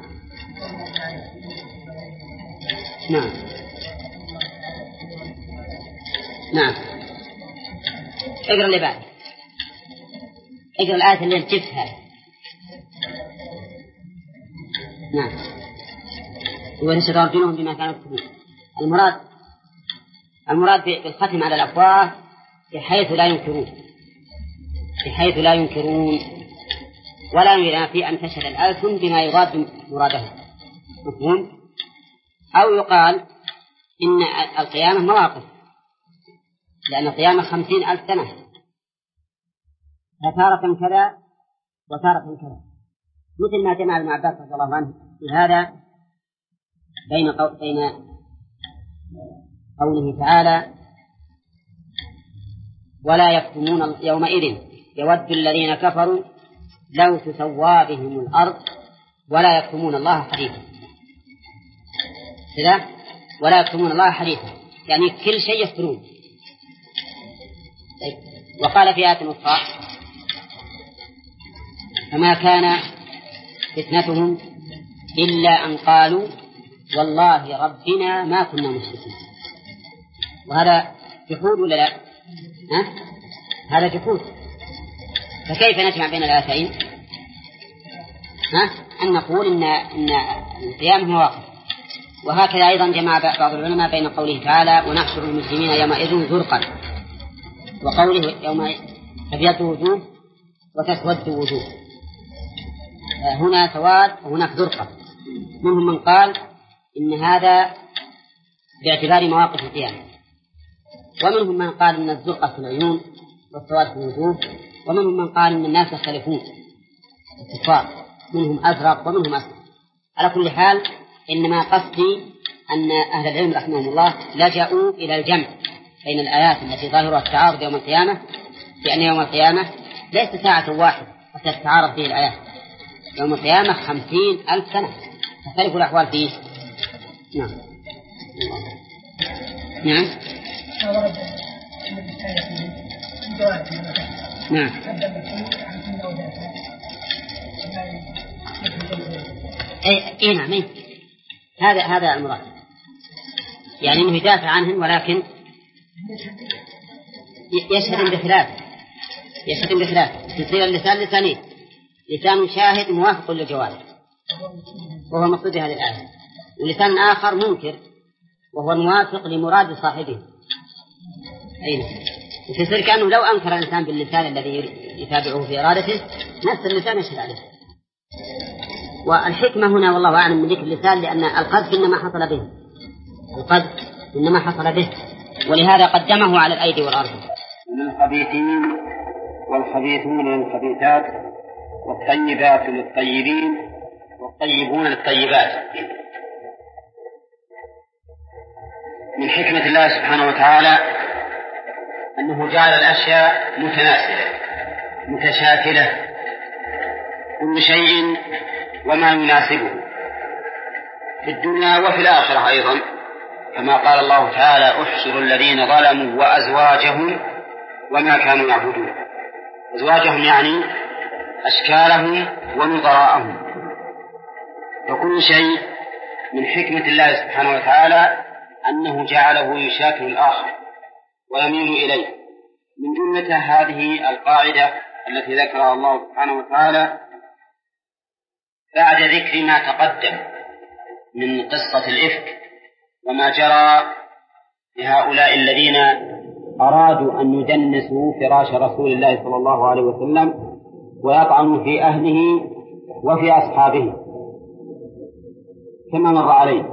نعم نعم. اقرأ اللي بعد، اقرأ الآية اللي انتفتها. نعم. ونسترجلهم بما كانوا يكتبون. المراد بالختم على الأفواه بحيث لا ينكرون ولا ينافي أن تشهد الألسن بما يراد مراده. مفهوم؟ أو يقال إن القيامة مواقف، لأن القيامة 50,000 سنة، فتارة كذا وتارة كذا، مثل ما جمع ابن عباس رضي الله عنه في هذا بين قوله تعالى: ولا يكتمون يومئذ يود الذين كفروا لو تسوى بهم الأرض ولا يكتمون الله حديثا. كذا، ولا يكتمون الله حديثا يعني كل شيء يفترون. وقال في آية أخرى: فما كان فتنتهم إلا أن قالوا والله ربنا ما كنا مشركين. وهذا جحود ولا لا؟ هذا جحود. فكيف نجمع بين الآيتين؟ أن نقول إن القيامة مواقف. وهكذا أيضا جمع بعض العلماء بين قوله تعالى: ونحشر المسلمين يومئذ زرقا، وقوله يوم تبيض وجوه وتسود وجوه. هنا سواد وهناك زرقة. منهم من قال إن هذا باعتبار مواقف القيامة، ومنهم من قال إن الزرقة في العيون والسواد في الوجوه، ومنهم من قال إن الناس يختلفون الكفار، منهم أزرق ومنهم أسود. على كل حال إنما قصدي أن أهل العلم رحمهم الله لجأوا إلى الجمع بين الآيات التي ظاهرها التعارض يوم القيامة، لأن يوم القيامة ليس ساعة واحدة وتتعارض فيه الآيات. يوم القيامة 50,000 سنة تختلف الأحوال فيه. نعم نعم نعم. اي نعم. هذا المراد، يعني انه يدافع عنهم، ولكن يشهد بخلاف تصير اللسان لسانين، لسان شاهد موافق للجواب وهو مقصود هذه الآية، ولسان آخر منكر وهو موافق لمراد صاحبه. أين يصير كأنه لو أنكر الإنسان باللسان الذي يتابعه في إرادته نفس اللسان يشهد عليه. والحكمة هنا والله أعلم من ذكر اللسان، لأن القذف إنما حصل به، ولهذا قدمه على الأيدي والأرجل. من الخبيثين والخبيثون للخبيثات والطيبات للطيبين والطيبون للطيبات. من حكمة الله سبحانه وتعالى أنه جعل الأشياء متناسلة متشاكلة، كل شيء وما يناسبه في الدنيا وفي الآخرة أيضا، كما قال الله تعالى: احشروا الذين ظلموا وأزواجهم وما كانوا يعبدون. أزواجهم يعني أشكالهم ونظراءهم. وكل شيء من حكمة الله سبحانه وتعالى أنه جعله يشاكل الآخر ويميل إليه. من جملة هذه القاعدة التي ذكرها الله سبحانه وتعالى بعد ذكر ما تقدم من قصة الإفك وما جرى لهؤلاء الذين أرادوا أن يدنسوا فراش رسول الله صلى الله عليه وسلم ويطعنوا في أهله وفي أصحابه كما مر عليه.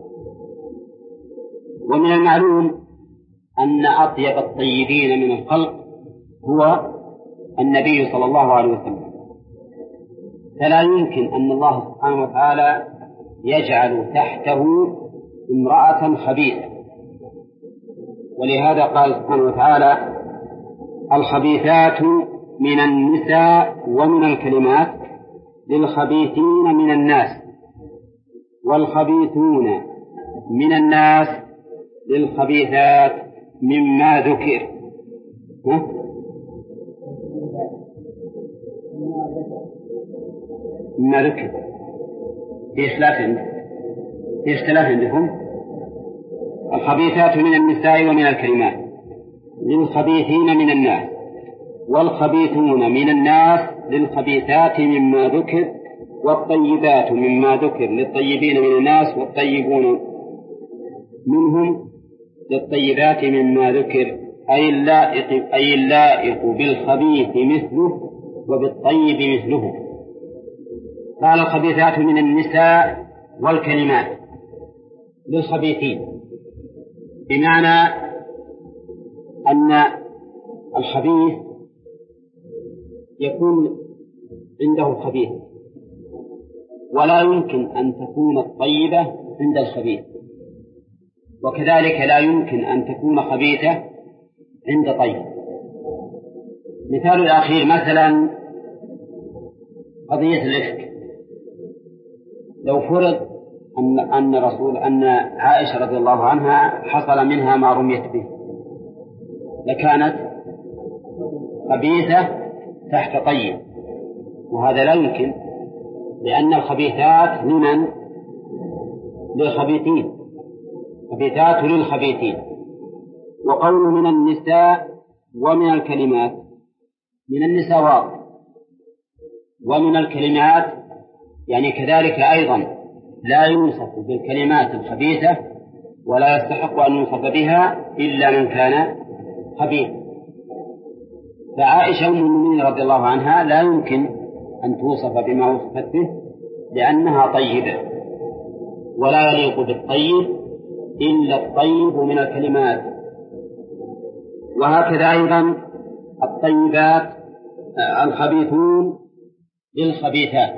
ومن المعلوم أن أطيب الطيبين من الخلق هو النبي صلى الله عليه وسلم، فلا يمكن أن الله سبحانه وتعالى يجعل تحته امرأة خبيثة. ولهذا قال سبحانه وتعالى: الخبيثات من النساء ومن الكلمات للخبيثين من الناس والخبيثون من الناس للخبيثات مما ذكر. مما ذكر في اختلاف عندكم. الخبيثات من النساء ومن الكلمات للخبيثين من الناس والخبيثون من الناس للخبيثات مما ذكر والطيبات مما ذكر للطيبين من الناس والطيبون منهم للطيبات مما ذكر، أي اللائق بالخبيث مثله وبالطيب مثله. قال: الخبيثات من النساء والكلمات للخبيثين، بمعنى أن الخبيث يكون عنده الخبيث، ولا يمكن أن تكون الطيبة عند الخبيث، وكذلك لا يمكن أن تكون خبيثة عند طيب. مثال الأخير مثلا قضية الإفك. لو فرض أن عائشة رضي الله عنها حصل منها ما رميت به، لكانت خبيثة تحت طيب، وهذا لا يمكن، لأن الخبيثات لمن؟ للخبيثين، خبيثات للخبيثين. وقول من النساء ومن الكلمات، من النساء واضح، ومن الكلمات يعني كذلك أيضا لا يوصف بالكلمات الخبيثة ولا يستحق أن يوصف بها إلا من كان خبيث. فعائشة أم المؤمنين رضي الله عنها لا يمكن أن توصف بما وصفت به لأنها طيبة، ولا يليق بالطيب إلا الطيب من الكلمات. وهكذا أيضا الطيبات الخبيثون للخبيثات،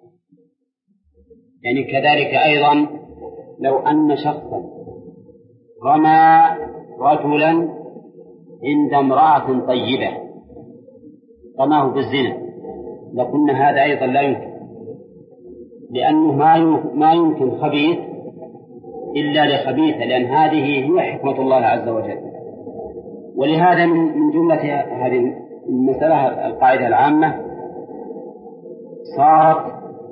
يعني كذلك أيضا لو أن شخصا رمى رجلا عند امرأة طيبة رماه بالزنا لقلنا هذا أيضا لا يمكن، لأنه ما يمكن خبيث إلا لخبيثة، لأن هذه هي حكمة الله عز وجل. ولهذا من جملة هذه المسألة القاعدة العامة صارت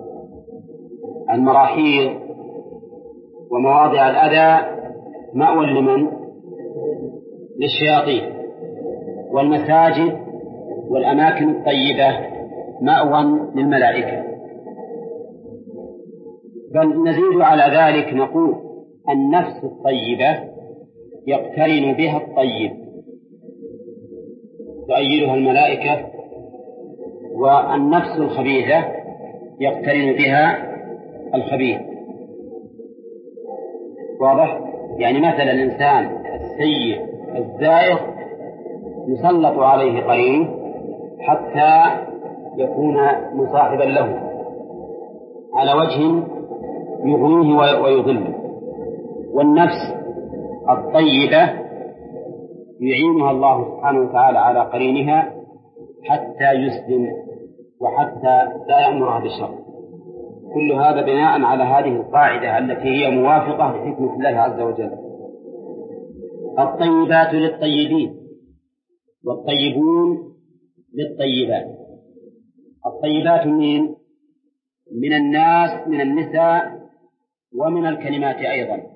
المراحيض ومواضع الأذى مأوى لمن؟ للشياطين، والمساجد والأماكن الطيبة مأوى للملائكة. بل نزيد على ذلك نقول النفس الطيبة يقترن بها الطيب، تؤيدها الملائكة، والنفس الخبيثة يقترن بها الخبيث. واضح؟ يعني مثلا الإنسان السيء الزائغ يسلط عليه قرين حتى يكون مصاحبا له على وجه يغنيه ويضله. والنفس الطيبة يعينها الله سبحانه وتعالى على قرينها حتى يسلم وحتى لا يأمرها بالشر. كل هذا بناء على هذه القاعدة التي هي موافقة لحكمة الله عز وجل. الطيبات للطيبين والطيبون للطيبات. الطيبات من الناس، من النساء، ومن الكلمات أيضا.